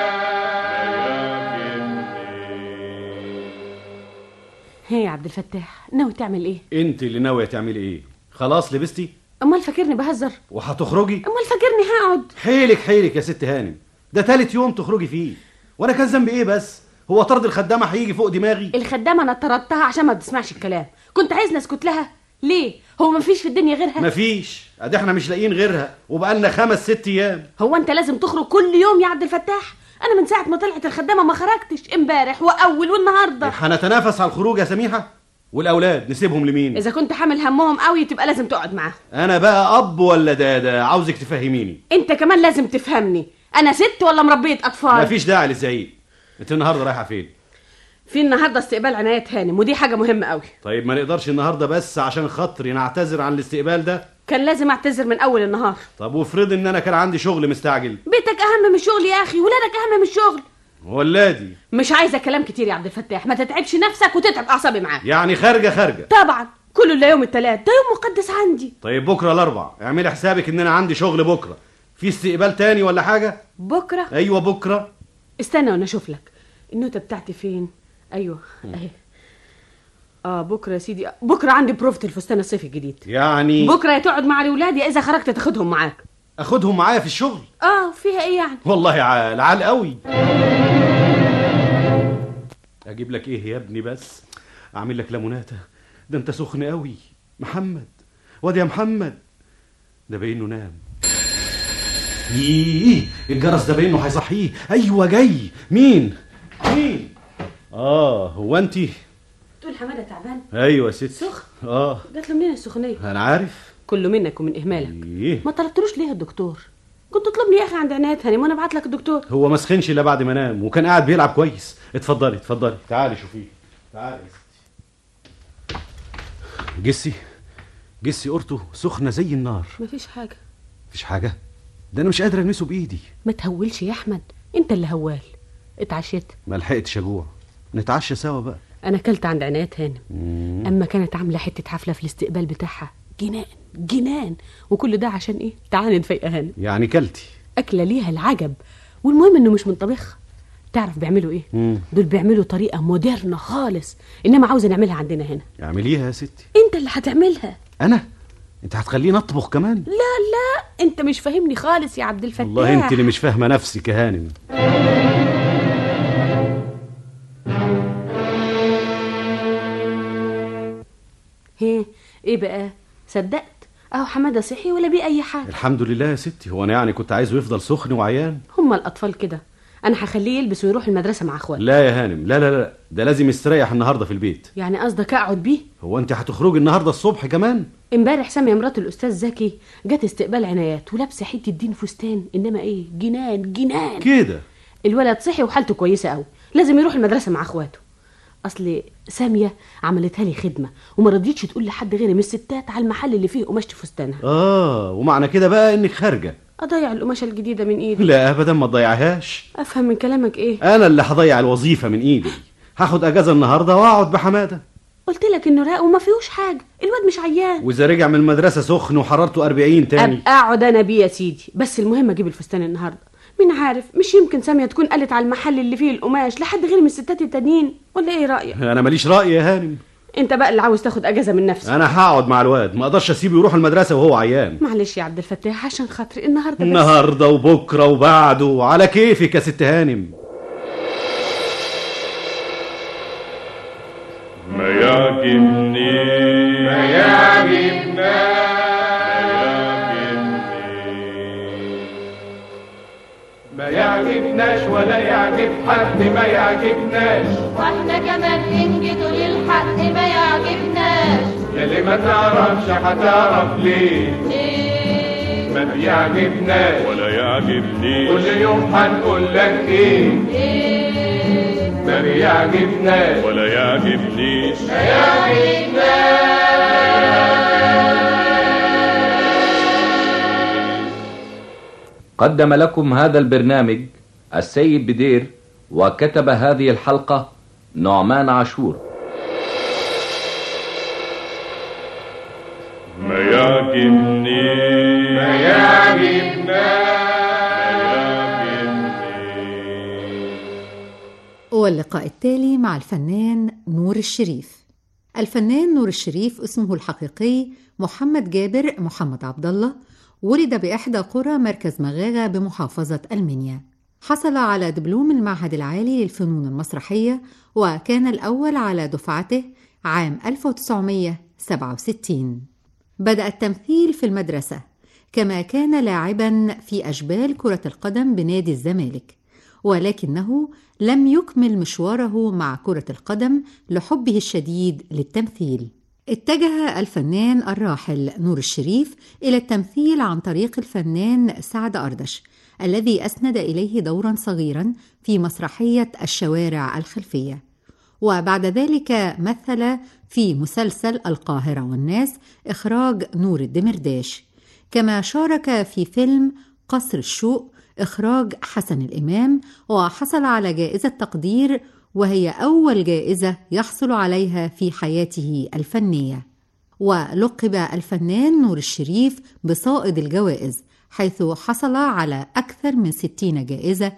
هي يا عبد الفتاح ناوي تعمل ايه؟ انت اللي ناويه تعملي ايه؟ خلاص لبستي؟ امال فاكرني بهزر؟ وهتخرجي؟ امال فاكرني هقعد؟ حيلك حيلك يا ست هانم، ده تالت يوم تخرجي فيه، وانا كان ذنبي ايه بس؟ هو طرد الخدامه هيجي فوق دماغي؟ الخدامه انا طردتها عشان ما بتسمعش الكلام، كنت عايز نسكت لها ليه؟ هو مفيش في الدنيا غيرها؟ مفيش، ادي احنا مش لاقيين غيرها وبقالنا خمس ست ايام. هو انت لازم تخرج كل يوم يا عبد الفتاح؟ انا من ساعه ما طلعت الخدامه ما خرجتش، امبارح واول والنهارده. هنتنافس على الخروج يا سميحه؟ والاولاد نسيبهم لمين؟ اذا كنت حامل همهم قوي تبقى لازم تقعد معاهم. انا بقى اب ولا دادا؟ عاوزك تفهميني. انت كمان لازم تفهمني، انا ست ولا مربيه اطفال؟ مفيش داعي للزعيق. انت النهارده رايحه فين؟ في النهارده استقبال عناية هانم، ودي حاجه مهمه قوي. طيب ما نقدرش النهارده بس عشان خاطري نعتذر عن الاستقبال ده؟ كان لازم اعتذر من اول النهار. طب وافرض ان انا كان عندي شغل مستعجل؟ بيتك اهم من الشغل يا اخي، ولادك اهم من الشغل. ولادي مش عايزه كلام كتير يا عبد الفتاح، ما تتعبش نفسك وتتعب اعصابي معاك. يعني خارجه خارجه؟ طبعا، كله الا يوم الثلاث، ده يوم مقدس عندي. طيب بكره الاربع اعملي حسابك ان انا عندي شغل بكره. في استقبال تاني ولا حاجه؟ بكره؟ ايوه بكره. استنى وانا اشوف لك النوته بتاعتي فين. ايوه اهي. اه بكره يا سيدي، بكره عندي بروفة الفستان الصيفي الجديد. يعني بكره يا تقعد مع الاولاد يا اذا خرجت تاخدهم معاك. اخدهم معايا في الشغل؟ اه فيها ايه يعني؟ والله عال عال قوي. اجيب لك ايه يا ابني بس؟ اعمل لك ليموناته؟ ده انت سخن قوي. محمد واد يا محمد، ده باينه نام. ايه الجرس ده باينه هيصحيه. ايوه جاي. مين مين؟ اه هو انت؟ تقول حماده تعبان؟ ايوه يا ست. سخن؟ اه. جات له منين السخونيه؟ انا عارف. كله منك ومن اهمالك. ايه؟ ما طلبتلوش ليه الدكتور؟ كنت تطلبني يا اخي عند عناية هانم وانا ابعت لك الدكتور. هو ما سخنش الا بعد ما نام وكان قاعد بيلعب كويس. اتفضلي اتفضلي تعالي شوفيه. تعالي يا ستي. جسي جسي قرته سخنه زي النار. مفيش حاجه. مفيش حاجه؟ ده انا مش قادر المسه بايدي. ما تهولش يا احمد، انت اللي هوال. اتعشيت؟ ما لحقتش اجوع. نتعشى سوا بقى. انا اكلت عند عنايات هانم. اما كانت عامله حته حفله في الاستقبال بتاعها، جنان جنان. وكل ده عشان ايه؟ تعالي نفيق هانم. يعني كلتي؟ اكله ليها العجب، والمهم انه مش من طبيخها. تعرف بيعملوا ايه؟ مم. دول بيعملوا طريقه مودرنه خالص، انما عاوزه نعملها عندنا هنا. اعمليها يا ستي. انت اللي هتعملها. انا؟ انت هتخليني اطبخ كمان؟ لا لا، انت مش فاهمني خالص يا عبد الفتاح. والله انت اللي مش فاهمه نفسك يا هانم. هي ايه بقى؟ صدقت؟ اهو حماده صحي ولا بيه اي حاجه؟ الحمد لله يا ستي. هو انا يعني كنت عايزه يفضل سخن وعيان؟ هما الاطفال كده. انا هخليه يلبس ويروح المدرسه مع اخواته. لا يا هانم، لا لا لا، ده لازم يستريح النهارده في البيت. يعني قصدك اقعد بيه؟ هو انت هتخرجي النهارده الصبح كمان؟ امبارح ساميه مرات الاستاذ زكي جت استقبال عنايات ولابسه حته دين فستان، انما ايه، جنان جنان كده. الولد صحي وحالته كويسه قوي، لازم يروح المدرسه مع اخواته. اصل ساميه عملتها لي خدمه وما رضيتش تقول لحد غيري من الستات على المحل اللي فيه قماشه فستانها. اه، ومعنى كده بقى انك خارجه؟ اضيع القماشه الجديده من ايدي؟ لا ابدا، ما تضيعهاش. افهم من كلامك ايه؟ انا اللي هضيع الوظيفه من ايدي. هاخد اجازه النهارده واقعد بحماده. قلت لك انه راق وما فيهوش حاجه، الواد مش عيان. واذا رجع من المدرسه سخن وحرارته أربعين تاني؟ ابقى اقعد انا بيه يا سيدي، بس المهم اجيب الفستان النهارده. مين عارف، مش يمكن ساميه تكون قالت على المحل اللي فيه القماش لحد غير من الستات التانيين، ولا ايه رايك؟ انا ماليش راي يا هانم. انت بقى اللي عاوز تاخد اجازه من نفسك. انا هقعد مع الواد، ما اقدرش اسيبه يروح المدرسه وهو عيان. معلش يا عبد الفتاح، عشان خاطري النهارده بس. النهارده وبكره وبعده على كيفك يا ست هانم. ما يعجبني ما يعجبنا ما يعجبناش ولا يعجب حد، ما يعجبناش. واحنا كمان ننجدوا للحق ما يعجبناش. يلي ما تعرفش هتعرف ليه. ايه ما بيعجبناش ولا يعجبنيش. كل يوم هنقول لك ايه. ايه ما بيعجبناش ولا يعجبنيش. ما يعجبناش. قدم لكم هذا البرنامج السيد بدير، وكتب هذه الحلقة نعمان عاشور. ما يعجبني ما يعجبنا واللقاء التالي مع الفنان نور الشريف. الفنان نور الشريف اسمه الحقيقي محمد جابر محمد عبد الله، ولد بإحدى قرى مركز مغاغة بمحافظة المنيا. حصل على دبلوم المعهد العالي للفنون المسرحية، وكان الأول على دفعته عام ألف وتسعمائة وسبعة وستين. بدأ التمثيل في المدرسة، كما كان لاعبا في أشبال كرة القدم بنادي الزمالك، ولكنه لم يكمل مشواره مع كرة القدم لحبه الشديد للتمثيل. اتجه الفنان الراحل نور الشريف إلى التمثيل عن طريق الفنان سعد أردش، الذي أسند إليه دورا صغيرا في مسرحية الشوارع الخلفية، وبعد ذلك مثل في مسلسل القاهرة والناس إخراج نور الدمرداش، كما شارك في فيلم قصر الشوق إخراج حسن الإمام، وحصل على جائزة تقدير، وهي أول جائزة يحصل عليها في حياته الفنية. ولقب الفنان نور الشريف بصائد الجوائز، حيث حصل على أكثر من ستين جائزة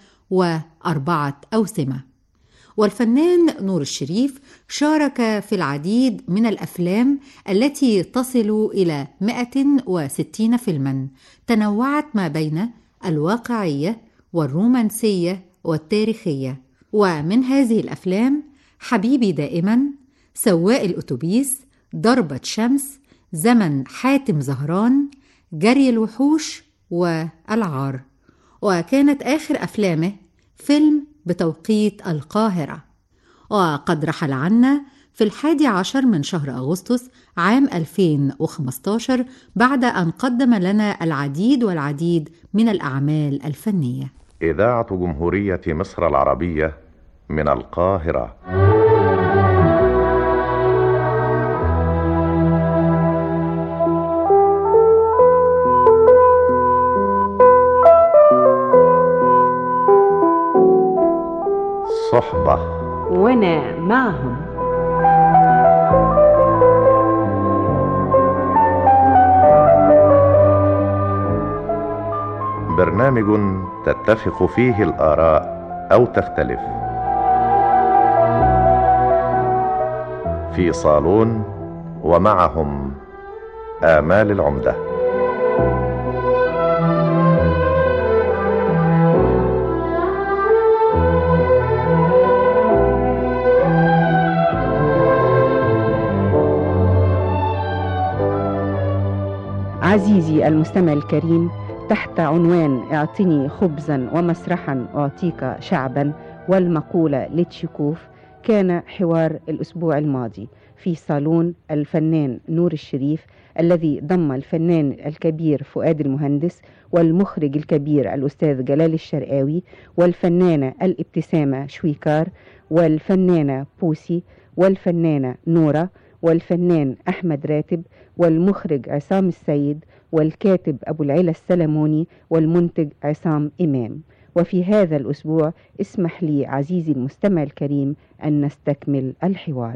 وأربعة أوسمة. والفنان نور الشريف شارك في العديد من الأفلام التي تصل إلى مئة وستين فيلما، تنوعت ما بين الواقعية والرومانسية والتاريخية. ومن هذه الأفلام حبيبي دائما، سواق الأتوبيس، ضربة شمس، زمن حاتم زهران، جري الوحوش، والعار. وكانت آخر أفلامه فيلم بتوقيت القاهرة. وقد رحل عنا في الحادي عشر من شهر أغسطس عام ألفين وخمسة عشر بعد أن قدم لنا العديد والعديد من الأعمال الفنية. إذاعة جمهورية مصر العربية من القاهرة. الصحبة وأنا معهم. برنامج تتفق فيه الآراء أو تختلف، في صالون ومعهم آمال العمدة. عزيزي المستمع الكريم، تحت عنوان اعطني خبزا ومسرحا أعطيك شعبا والمقولة لتشيكوف، كان حوار الأسبوع الماضي في صالون الفنان نور الشريف، الذي ضم الفنان الكبير فؤاد المهندس والمخرج الكبير الأستاذ جلال الشرقاوي والفنانة الابتسامة شويكار والفنانة بوسي والفنانة نورة والفنان أحمد راتب والمخرج عصام السيد والكاتب أبو العلا السلموني والمنتج عصام إمام. وفي هذا الأسبوع اسمح لي عزيزي المستمع الكريم أن نستكمل الحوار.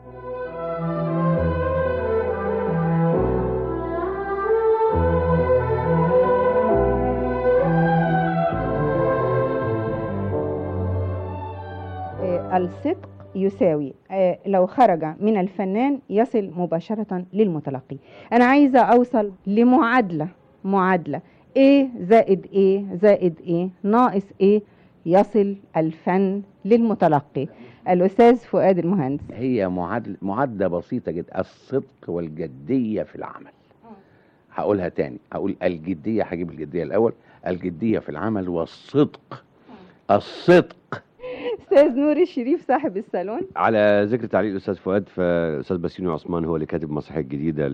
الصدق يساوي لو خرج من الفنان يصل مباشرة للمتلقي. أنا عايزة أوصل لمعادلة معادلة A زائد A زائد A ناقص A يصل الفن للمتلقي. الأستاذ فؤاد المهندس. هي معادلة معادلة بسيطة جدا، الصدق والجدية في العمل. هقولها تاني، هقول الجدية، هجيب الجدية الأول، الجدية في العمل والصدق. الصدق. أستاذ نور الشريف صاحب الصالون. على ذكر تعليق الأستاذ فؤاد، فالأستاذ بسيوني عثمان هو اللي كاتب مسرحية جديدة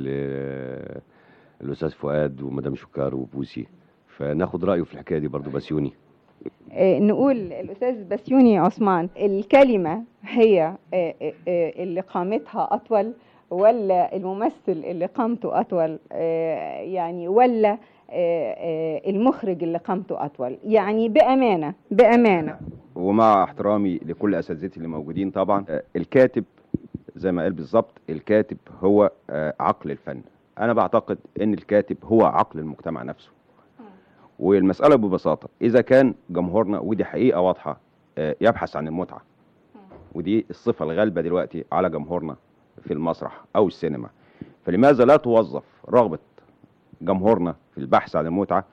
للأستاذ فؤاد ومدام شكار وبوسي، فناخد رأيه في الحكاية دي برضو بسيوني. آه نقول الأستاذ بسيوني عثمان، الكلمة هي آه آه اللي قامتها أطول ولا الممثل اللي قامته أطول؟ آه يعني ولا آه آه المخرج اللي قامته أطول؟ يعني بأمانة بأمانة ومع احترامي لكل اساتذتي اللي موجودين طبعا، الكاتب زي ما قال بالظبط، الكاتب هو عقل الفن. انا بعتقد ان الكاتب هو عقل المجتمع نفسه. والمسألة ببساطة، اذا كان جمهورنا، ودي حقيقة واضحة، يبحث عن المتعة، ودي الصفة الغالبة دلوقتي على جمهورنا في المسرح او السينما، فلماذا لا توظف رغبة جمهورنا في البحث عن المتعة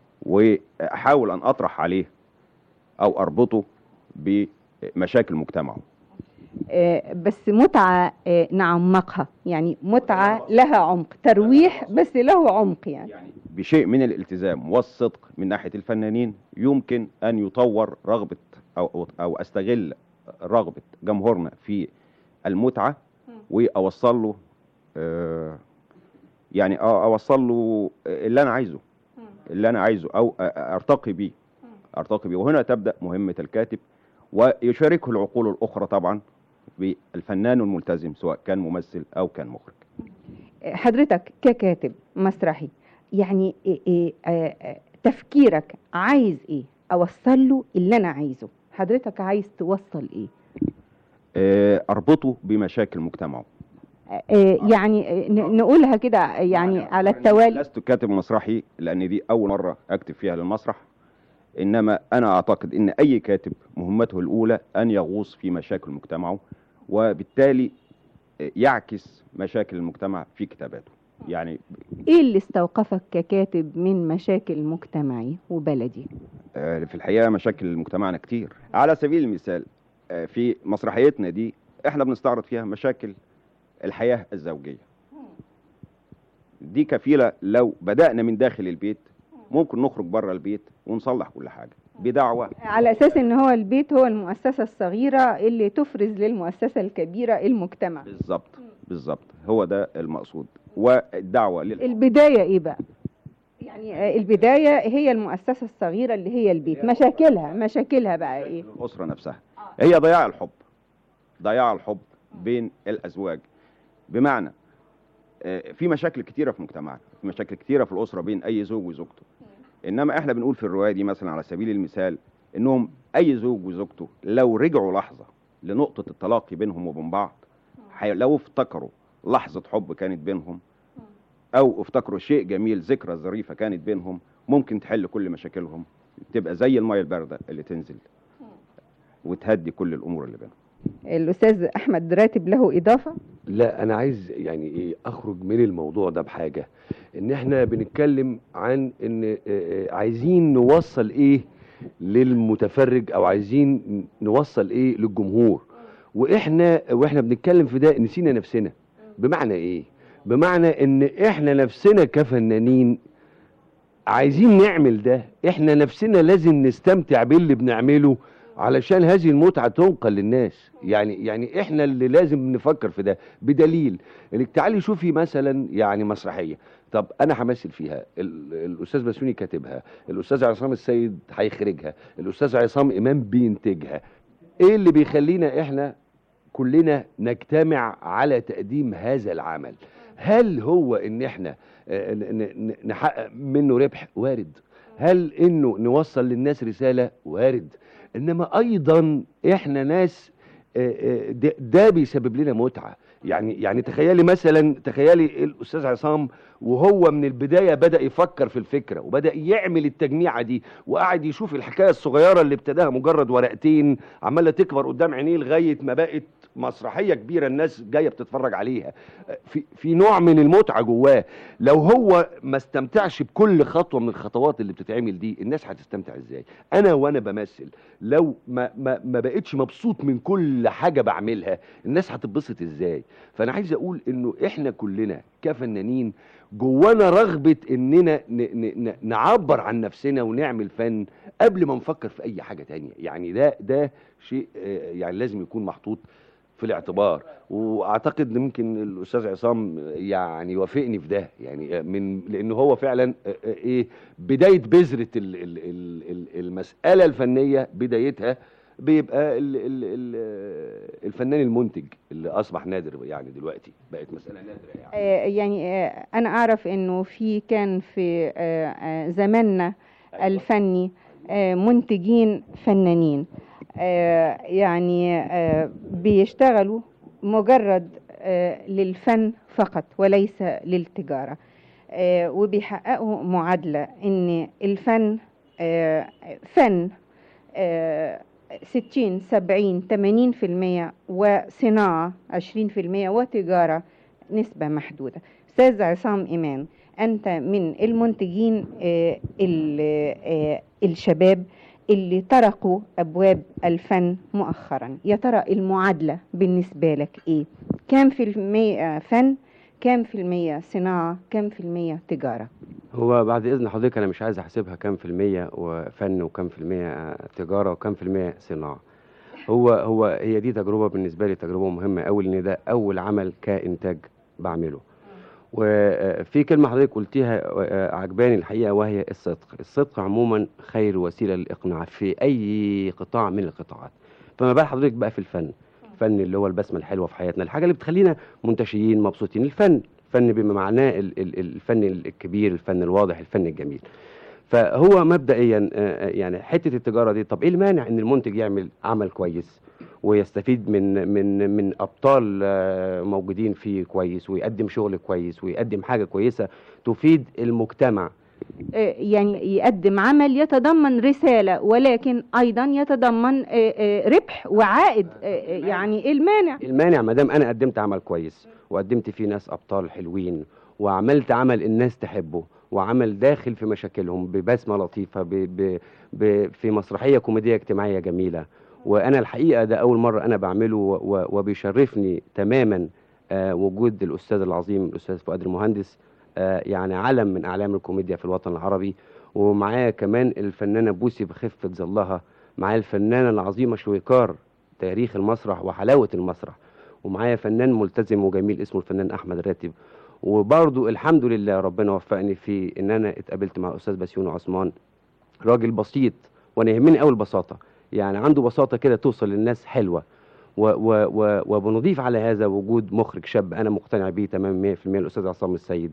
واحاول ان اطرح عليه او اربطه بمشاكل مجتمعه. آه بس متعة آه نعمقها، يعني متعة لها عمق، ترويح بس له عمق. يعني, يعني بشيء من الالتزام والصدق من ناحية الفنانين يمكن ان يطور رغبة او, أو استغل رغبة جمهورنا في المتعة واوصل له آه يعني اوصل له اللي انا عايزه اللي انا عايزه او ارتقي بيه ارتقي بيه وهنا تبدأ مهمة الكاتب، ويشاركه العقول الأخرى طبعا بالفنان الملتزم سواء كان ممثل أو كان مخرج. حضرتك ككاتب مسرحي، يعني إيه إيه آه تفكيرك عايز إيه؟ أوصل له اللي أنا عايزه. حضرتك عايز توصل إيه؟ آه أربطه بمشاكل مجتمعه. آه يعني نقولها كده يعني على التوالي. لست كاتب مسرحي لأن دي أول مرة أكتب فيها للمسرح، إنما أنا أعتقد إن أي كاتب مهمته الأولى أن يغوص في مشاكل مجتمعه، وبالتالي يعكس مشاكل المجتمع في كتاباته. يعني إيه اللي استوقفك ككاتب من مشاكل مجتمعي وبلدي؟ في الحقيقة مشاكل مجتمعنا كتير. على سبيل المثال في مسرحيتنا دي إحنا بنستعرض فيها مشاكل الحياة الزوجية. دي كفيلة لو بدأنا من داخل البيت ممكن نخرج بره البيت ونصلح كل حاجة بدعوة، على أساس إن هو البيت هو المؤسسة الصغيرة اللي تفرز للمؤسسة الكبيرة المجتمع. بالظبط بالظبط، هو ده المقصود. والدعوة لل... البداية إيه بقى؟ يعني البداية هي المؤسسة الصغيرة اللي هي البيت. مشاكلها مشاكلها بقى إيه؟ الأسرة نفسها هي ضياع الحب، ضياع الحب بين الأزواج. بمعنى في مشاكل كتيرة في مجتمعنا، في مشاكل كتيرة في الأسرة بين أي زوج وزوجته، إنما إحنا بنقول في الرواية دي مثلا على سبيل المثال انهم اي زوج وزوجته لو رجعوا لحظه لنقطه التلاقي بينهم وبين بعض، حي- لو افتكروا لحظه حب كانت بينهم او افتكروا شيء جميل، ذكرى ظريفه كانت بينهم، ممكن تحل كل مشاكلهم، تبقى زي الميه البارده اللي تنزل وتهدي كل الامور اللي بينهم. الأستاذ أحمد راتب له إضافة؟ لا، انا عايز يعني ايه اخرج من الموضوع ده بحاجه، ان احنا بنتكلم عن ان آه، آه، عايزين نوصل ايه للمتفرج، او عايزين نوصل ايه للجمهور، واحنا واحنا بنتكلم في ده نسينا نفسنا. بمعنى ايه؟ بمعنى ان احنا نفسنا كفنانين عايزين نعمل ده، احنا نفسنا لازم نستمتع باللي بنعمله علشان هذه المتعة تنقل للناس. يعني يعني احنا اللي لازم نفكر في ده، بدليل انك تعالي شوفي مثلا يعني مسرحية، طب انا همثل فيها، ال- الاستاذ بسيوني كاتبها، الاستاذ عصام السيد هيخرجها، الاستاذ عصام امام بينتجها. ايه اللي بيخلينا احنا كلنا نجتمع على تقديم هذا العمل؟ هل هو ان احنا آه، ن- ن- نحقق منه ربح؟ وارد. هل انه نوصل للناس رسالة؟ وارد. انما ايضا احنا ناس آه، آه، ده, ده بيسبب لنا متعة. يعني يعني تخيلي مثلا، تخيلي الاستاذ عصام وهو من البداية بدأ يفكر في الفكرة وبدأ يعمل التجميعة دي، وقعد يشوف الحكاية الصغيرة اللي ابتداها مجرد ورقتين عمالة تكبر قدام عينيه لغاية ما بقت مسرحية كبيرة الناس جاية بتتفرج عليها. في في نوع من المتعة جواه. لو هو ما استمتعش بكل خطوة من الخطوات اللي بتتعمل دي، الناس هتستمتع ازاي؟ انا وانا بمثل لو ما ما ما بقتش مبسوط من كل حاجة بعملها، الناس هتتبسط ازاي؟ فانا عايز اقول انه احنا كلنا كفنانين جوانا رغبة اننا ن ن ن نعبر عن نفسنا ونعمل فن قبل ما نفكر في اي حاجة تانية. يعني ده ده شيء آه، يعني لازم يكون محطوط في الاعتبار، واعتقد ان ممكن الاستاذ عصام يعني يوافقني في ده، يعني من لانه هو فعلا آه، آه، ايه بدايه بذره ال- ال- ال- ال- المساله الفنيه، بدايتها بيبقى ال ال ال الفنان المنتج اللي اصبح نادر، يعني دلوقتي بقت مساله نادره يعني. آه، يعني آه، أنا أعرف إنه في كان في آه، آه، زماننا الفني آه، منتجين فنانين، آه، يعني آه، بيشتغلوا مجرد آه، للفن فقط وليس للتجارة، آه، وبيحققوا معادلة إن الفن آه، فن آه، ستين سبعين تمانين في المية، وصناعة عشرين في المية، وتجارة نسبة محدودة. أستاذ عصام إمام، أنت من المنتجين آه، ال- آه، الشباب اللي طرقوا أبواب الفن مؤخرا، يا ترى المعادلة بالنسبة لك إيه؟ كام في المية فن، كام في المية صناعة، كام في المية تجارة؟ هو بعد إذن حضرتك أنا مش عايز أحسبها كام في المية وفن وكام في المية تجارة وكام في المية صناعة. هو هو هي دي تجربة بالنسبة لي، تجربة مهمة أوي، لأن ده أول عمل كإنتاج بعمله. وفي كلمة حضرتك قلتيها عجباني الحقيقة، وهي الصدق. الصدق عموما خير وسيلة للإقناع في أي قطاع من القطاعات، فما بال حضرتك بقى في الفن. الفن اللي هو البسمة الحلوة في حياتنا، الحاجة اللي بتخلينا منتشيين مبسوطين. الفن الفن بما معناه ال- ال- الفن الكبير، الفن الواضح، الفن الجميل. فهو مبدئيا آه، يعني حتة التجارة دي، طب ايه المانع ان المنتج يعمل عمل كويس ويستفيد من من من ابطال آه، موجودين فيه كويس، ويقدم شغل كويس، ويقدم حاجة كويسة تفيد المجتمع. آه، يعني يقدم عمل يتضمن رسالة، ولكن أيضا يتضمن آه، آه، ربح وعائد، آه، آه، يعني إيه المانع؟ المانع ما دام انا قدمت عمل كويس وقدمت فيه ناس ابطال حلوين، وعملت عمل الناس تحبه، وعمل داخل في مشاكلهم ببسمة لطيفة، ب ب ب في مسرحية كوميدية اجتماعية جميلة. وانا الحقيقة ده اول مرة انا بعمله، و- و- وبيشرفني تماما آه وجود الاستاذ العظيم الاستاذ فؤاد المهندس، آه يعني علم من اعلام الكوميديا في الوطن العربي. ومعاه كمان الفنانة بوسي بخفة ظلها، معاه الفنانة العظيمة شويكار، تاريخ المسرح وحلاوة المسرح، ومعايا فنان ملتزم وجميل اسمه الفنان احمد راتب. وبرضو الحمد لله ربنا وفقني في ان انا اتقابلت مع الاستاذ بسيوني عثمان، راجل بسيط، وانا يهمني قوي البساطه، يعني عنده بساطه كده توصل للناس حلوه. و و و وبنضيف على هذا وجود مخرج شاب انا مقتنع بيه تماما مية في المية، الاستاذ عصام السيد،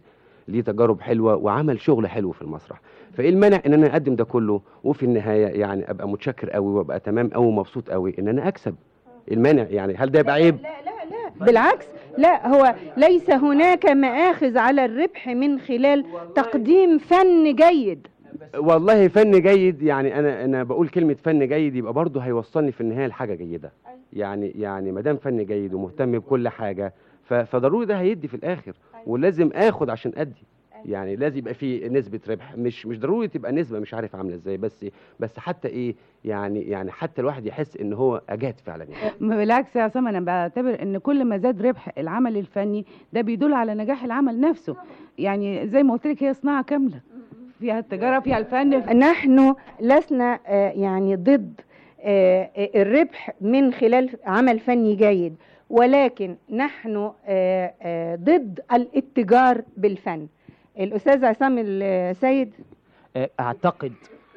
ليه تجارب حلوه وعمل شغل حلو في المسرح. فايه المانع ان انا اقدم ده كله وفي النهايه يعني ابقى متشكر قوي وابقى تمام قوي ومبسوط قوي ان انا اكسب؟ المانع يعني هل ده يبقى عيب؟ بالعكس، لا، هو ليس هناك مآخذ على الربح من خلال تقديم فن جيد. والله فن جيد، يعني انا انا بقول كلمه فن جيد يبقى برضه هيوصلني في النهايه لحاجه جيده. يعني يعني ما دام فن جيد ومهتم بكل حاجه ف- فضروري ده هيدي في الاخر، ولازم اخد عشان ادي. يعني لازم يبقى في نسبه ربح، مش مش ضروري تبقى نسبه مش عارف عامله ازاي، بس بس حتى ايه يعني يعني حتى الواحد يحس ان هو اجاد فعلا يعني. بالعكس يا عصام، انا بعتبر ان كل ما زاد ربح العمل الفني ده بيدل على نجاح العمل نفسه. يعني زي ما قلت لك هي صناعه كامله فيها التجاره فيها الفن. نحن لسنا آه، يعني ضد آه، الربح من خلال عمل فني جيد، ولكن نحن آه، آه، ضد الاتجار بالفن. الأستاذ عصام السيد. اعتقد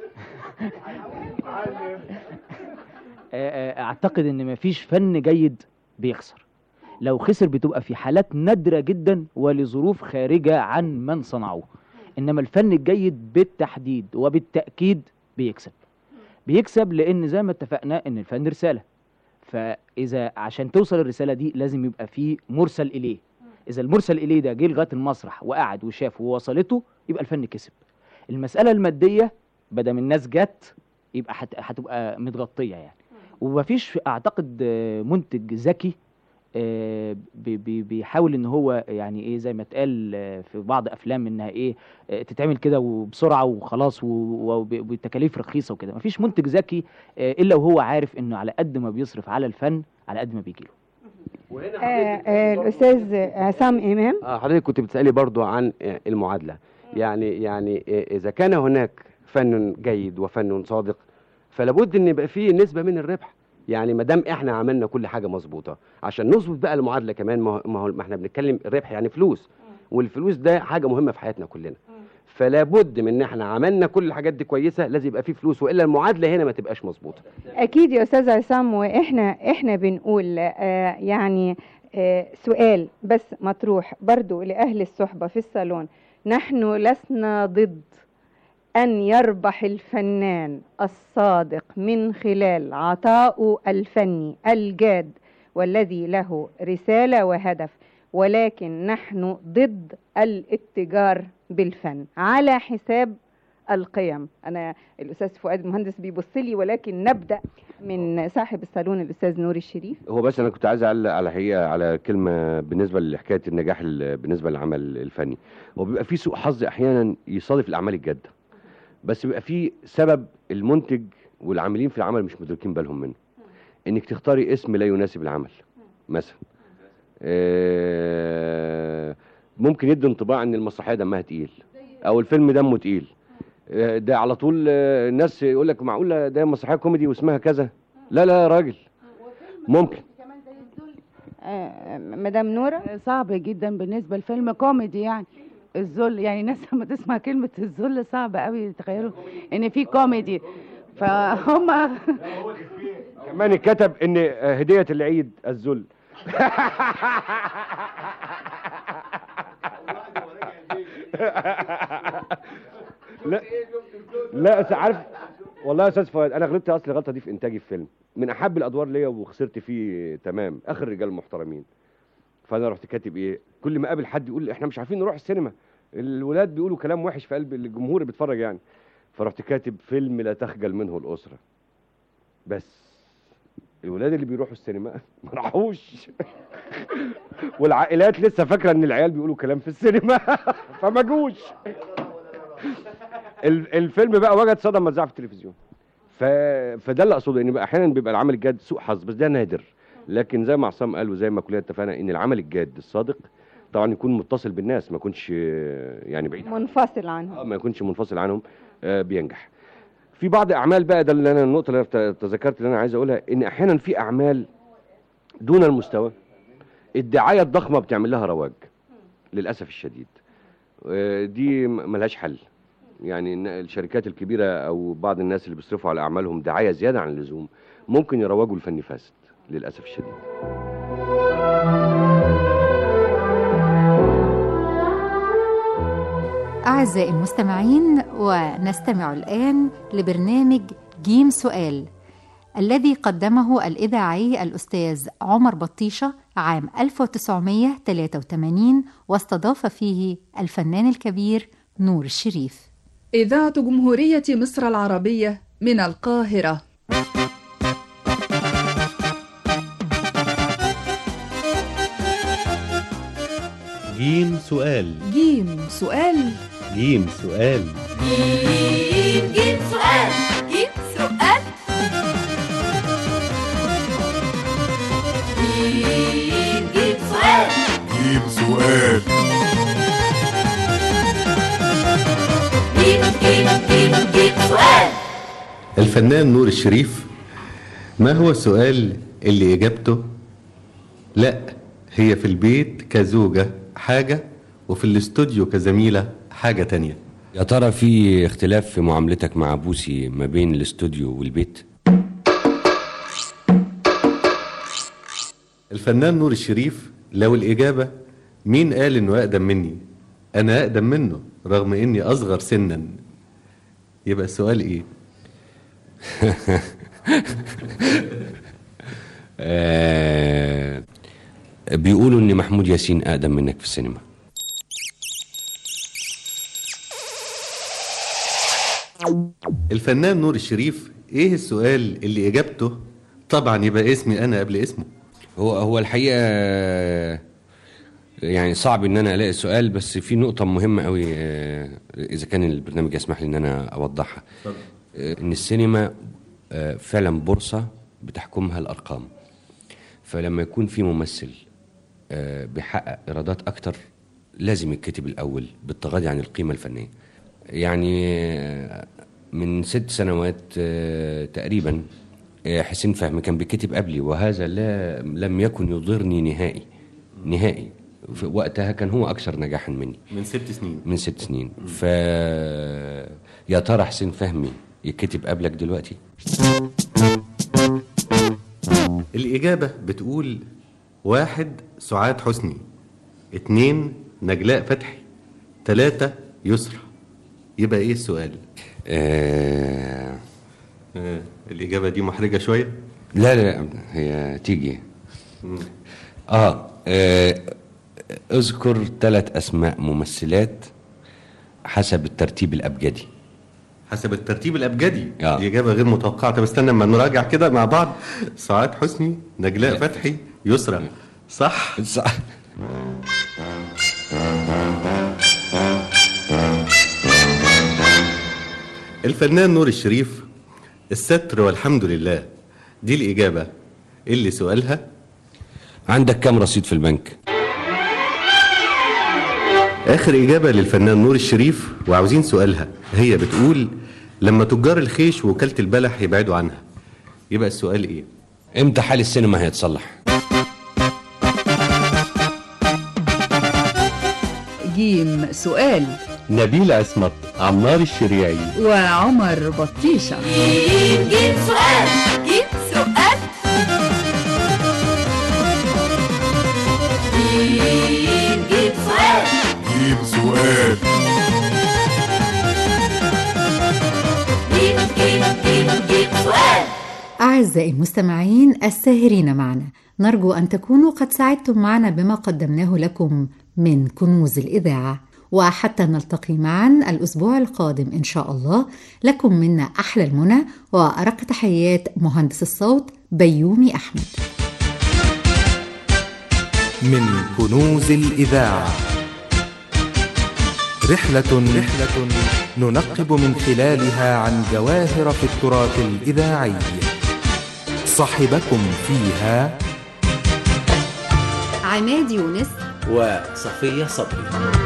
اعتقد ان مفيش فن جيد بيخسر. لو خسر بتبقى في حالات نادرة جدا ولظروف خارجة عن من صنعوه، انما الفن الجيد بالتحديد وبالتأكيد بيكسب. بيكسب لان زي ما اتفقنا ان الفن رسالة، فاذا عشان توصل الرسالة دي لازم يبقى فيه مرسل اليه. اذا المرسل اليه ده جه لغايه المسرح وقعد وشاف ووصلته يبقى الفن كسب. المساله الماديه بدل الناس جت يبقى هت- هتبقى متغطيه يعني. ومفيش اعتقد آه، منتج ذكي آه، بي- بي- بيحاول ان هو يعني ايه زي ما اتقال آه، في بعض افلام انها ايه آه، تتعمل كده وبسرعه وخلاص و- وب- وبتكاليف رخيصه وكده. مفيش منتج ذكي آه، الا وهو عارف انه على قد ما بيصرف على الفن على قد ما بيجيله. آه، آه، الأستاذ عصام إمام. اه حضرتك كنت بتسالي برضو عن آه، المعادله. يعني يعني آه، اذا كان هناك فن جيد وفن صادق فلابد ان يبقى فيه نسبه من الربح. يعني ما دام احنا عملنا كل حاجه مظبوطه عشان نظبط بقى المعادله كمان، ما هو- ما هو- ما احنا بنتكلم الربح يعني فلوس، والفلوس ده حاجه مهمه في حياتنا كلنا. فلا بد من ان احنا عملنا كل الحاجات دي كويسه لازم يبقى فيه فلوس، والا المعادله هنا ما تبقاش مظبوطه. أكيد يا أستاذ عصام، وإحنا إحنا بنقول آه، يعني آه، سؤال بس مطروح برضو لأهل الصحبة في الصالون. نحن لسنا ضد أن يربح الفنان الصادق من خلال عطائه الفني الجاد والذي له رسالة وهدف، ولكن نحن ضد الاتجار بالفن على حساب القيم. أنا الأستاذ فؤاد المهندس بيبص لي، ولكن نبدأ من صاحب الصالون الأستاذ نور الشريف. هو بس انا كنت عايز اعلق على حقيقه على كلمه بالنسبه لحكايه النجاح ال- بالنسبه للعمل الفني. هو بيبقى في سوء حظ احيانا يصادف الاعمال الجاده، بس بيبقى في سبب المنتج والعاملين في العمل مش مدركين بالهم منه. انك تختاري اسم لا يناسب العمل مثلا، آه، ممكن يدي انطباع ان المسرحيه دمها تقيل او الفيلم دمه تقيل. آه، ده على طول آه، الناس يقول لك معقوله ده مسرحيه كوميدي واسمها كذا؟ لا لا يا راجل، ممكن. آه، مدام نورة. صعب جدا بالنسبه لفيلم كوميدي يعني الذل. يعني الناس لما تسمع كلمه الذل صعب قوي يتخيلوا ان في كوميدي، فهم كمان كتب ان آه، هديه العيد الذل. لا لا أس- عارف والله يا استاذ فؤاد، انا غلطت اصل الغلطه دي في انتاجي في فيلم من احب الادوار ليا وخسرت فيه تمام اخر رجال محترمين. فانا رحت كاتب ايه، كل ما اقابل حد يقول احنا مش عارفين نروح السينما، الولاد بيقولوا كلام وحش في قلب الجمهور اللي بيتفرج يعني. فرحت كاتب فيلم لا تخجل منه الاسره. بس الولاد اللي بيروحوا السينما ما راحوش، والعائلات لسه فاكره ان العيال بيقولوا كلام في السينما فما جوش. ال- الفيلم بقى وجد صدى لما اتذاع في التلفزيون. ف... فده اللي اقصده، ان بقى احيانا بيبقى العمل الجاد سوء حظ، بس ده نادر. لكن زي ما عصام قال وزي ما كلنا اتفقنا ان العمل الجاد الصادق طبعا يكون متصل بالناس، ما يكونش آه، يعني بعيد منفصل عنهم. آه، ما يكونش منفصل عنهم، آه، بينجح. في بعض اعمال بقى، ده اللي انا النقطه اللي أنا تذكرت اللي انا عايز اقولها، ان احيانا في اعمال دون المستوى الدعايه الضخمه بتعمل لها رواج للاسف الشديد. آه، دي م- ملهاش حل. يعني إن الشركات الكبيره او بعض الناس اللي بيصرفوا على اعمالهم دعايه زياده عن اللزوم ممكن يروجوا الفن فاسد للاسف الشديد. أعزائي المستمعين، ونستمع الآن لبرنامج جيم سؤال الذي قدمه الإذاعي الأستاذ عمر بطيشة عام ألف وتسعمائة وثلاثة وثمانين، واستضاف فيه الفنان الكبير نور الشريف. إذاعة جمهورية مصر العربية من القاهرة. جيم سؤال. جيم سؤال. جيم سؤال. جيم جيم سؤال. جيم سؤال. جيم جيم سؤال. جيم سؤال. جيم جيم جيم جيم سؤال. الفنان نور الشريف، ما هو السؤال اللي إجابته لا هي في البيت كزوجة حاجة وفي الاستوديو كزميلة حاجة تانية؟ يا ترى في اختلاف في معاملتك مع بوسي ما بين الاستوديو والبيت؟ الفنان نور الشريف، لو الإجابة مين قال إنه أقدم مني؟ أنا أقدم منه رغم إني أصغر سنا. يبقى السؤال إيه؟ آه بيقولوا إن محمود ياسين أقدم منك في السينما. الفنان نور الشريف، إيه السؤال اللي إجابته طبعا يبقى اسمي أنا قبل اسمه؟ هو هو الحقيقة يعني صعب ان انا الاقي السؤال، بس في نقطة مهمة قوي اذا كان البرنامج يسمح لي ان انا اوضحها. ان السينما فعلا بورصة بتحكمها الارقام، فلما يكون في ممثل بيحقق ايرادات اكتر لازم يتكتب الاول بالتغاضي عن القيمة الفنية. يعني من ست سنوات تقريبا حسين فهمي كان بيكتب قبلي، وهذا لا لم يكن يضرني نهائي نهائي. في وقتها كان هو أكثر نجاحا مني. من ست سنين من ست سنين ف يا ترى حسين فهمي يكتب قبلك دلوقتي؟ الإجابة بتقول واحد سعاد حسني، اتنين نجلاء فتحي، تلاتة يسرى. يبقى ايه السؤال؟ آه... آه. الإجابة دي محرجة شوية؟ لا لا لا هي تيجي. آه. آه اذكر ثلاث أسماء ممثلات حسب الترتيب الأبجدي. حسب الترتيب الأبجدي؟ آه. دي إجابة غير متوقعة. طب استنى اما نراجع كده مع بعض. سعاد حسني، نجلاء فتحي، يسرى. صح؟ صح. الفنان نور الشريف، الستر والحمد لله، دي الإجابة اللي سؤالها عندك كام رصيد في البنك؟ آخر إجابة للفنان نور الشريف، وعاوزين سؤالها. هي بتقول لما تجار الخيش ووكالة البلح يبعدوا عنها. يبقى السؤال إيه؟ إمتى حال السينما هيتصلح؟ جيم سؤال. نبيل عصمت، عمار الشريعي، وعمر بطيشة. جيم جيم سؤال. جيم سؤال. جيم جيم سؤال. جيم سؤال. جيم جيم جيم جيم سؤال. أعزائي المستمعين الساهرين معنا، نرجو أن تكونوا قد سعدتم معنا بما قدمناه لكم من كنوز الإذاعة، وحتى نلتقي معا الأسبوع القادم إن شاء الله، لكم منا أحلى المنى وأرق تحيات مهندس الصوت بيومي أحمد. من كنوز الإذاعة، رحلة رحلة ننقب من خلالها عن جواهر في التراث الإذاعي. صاحبكم فيها عماد يونس وصفية صبري.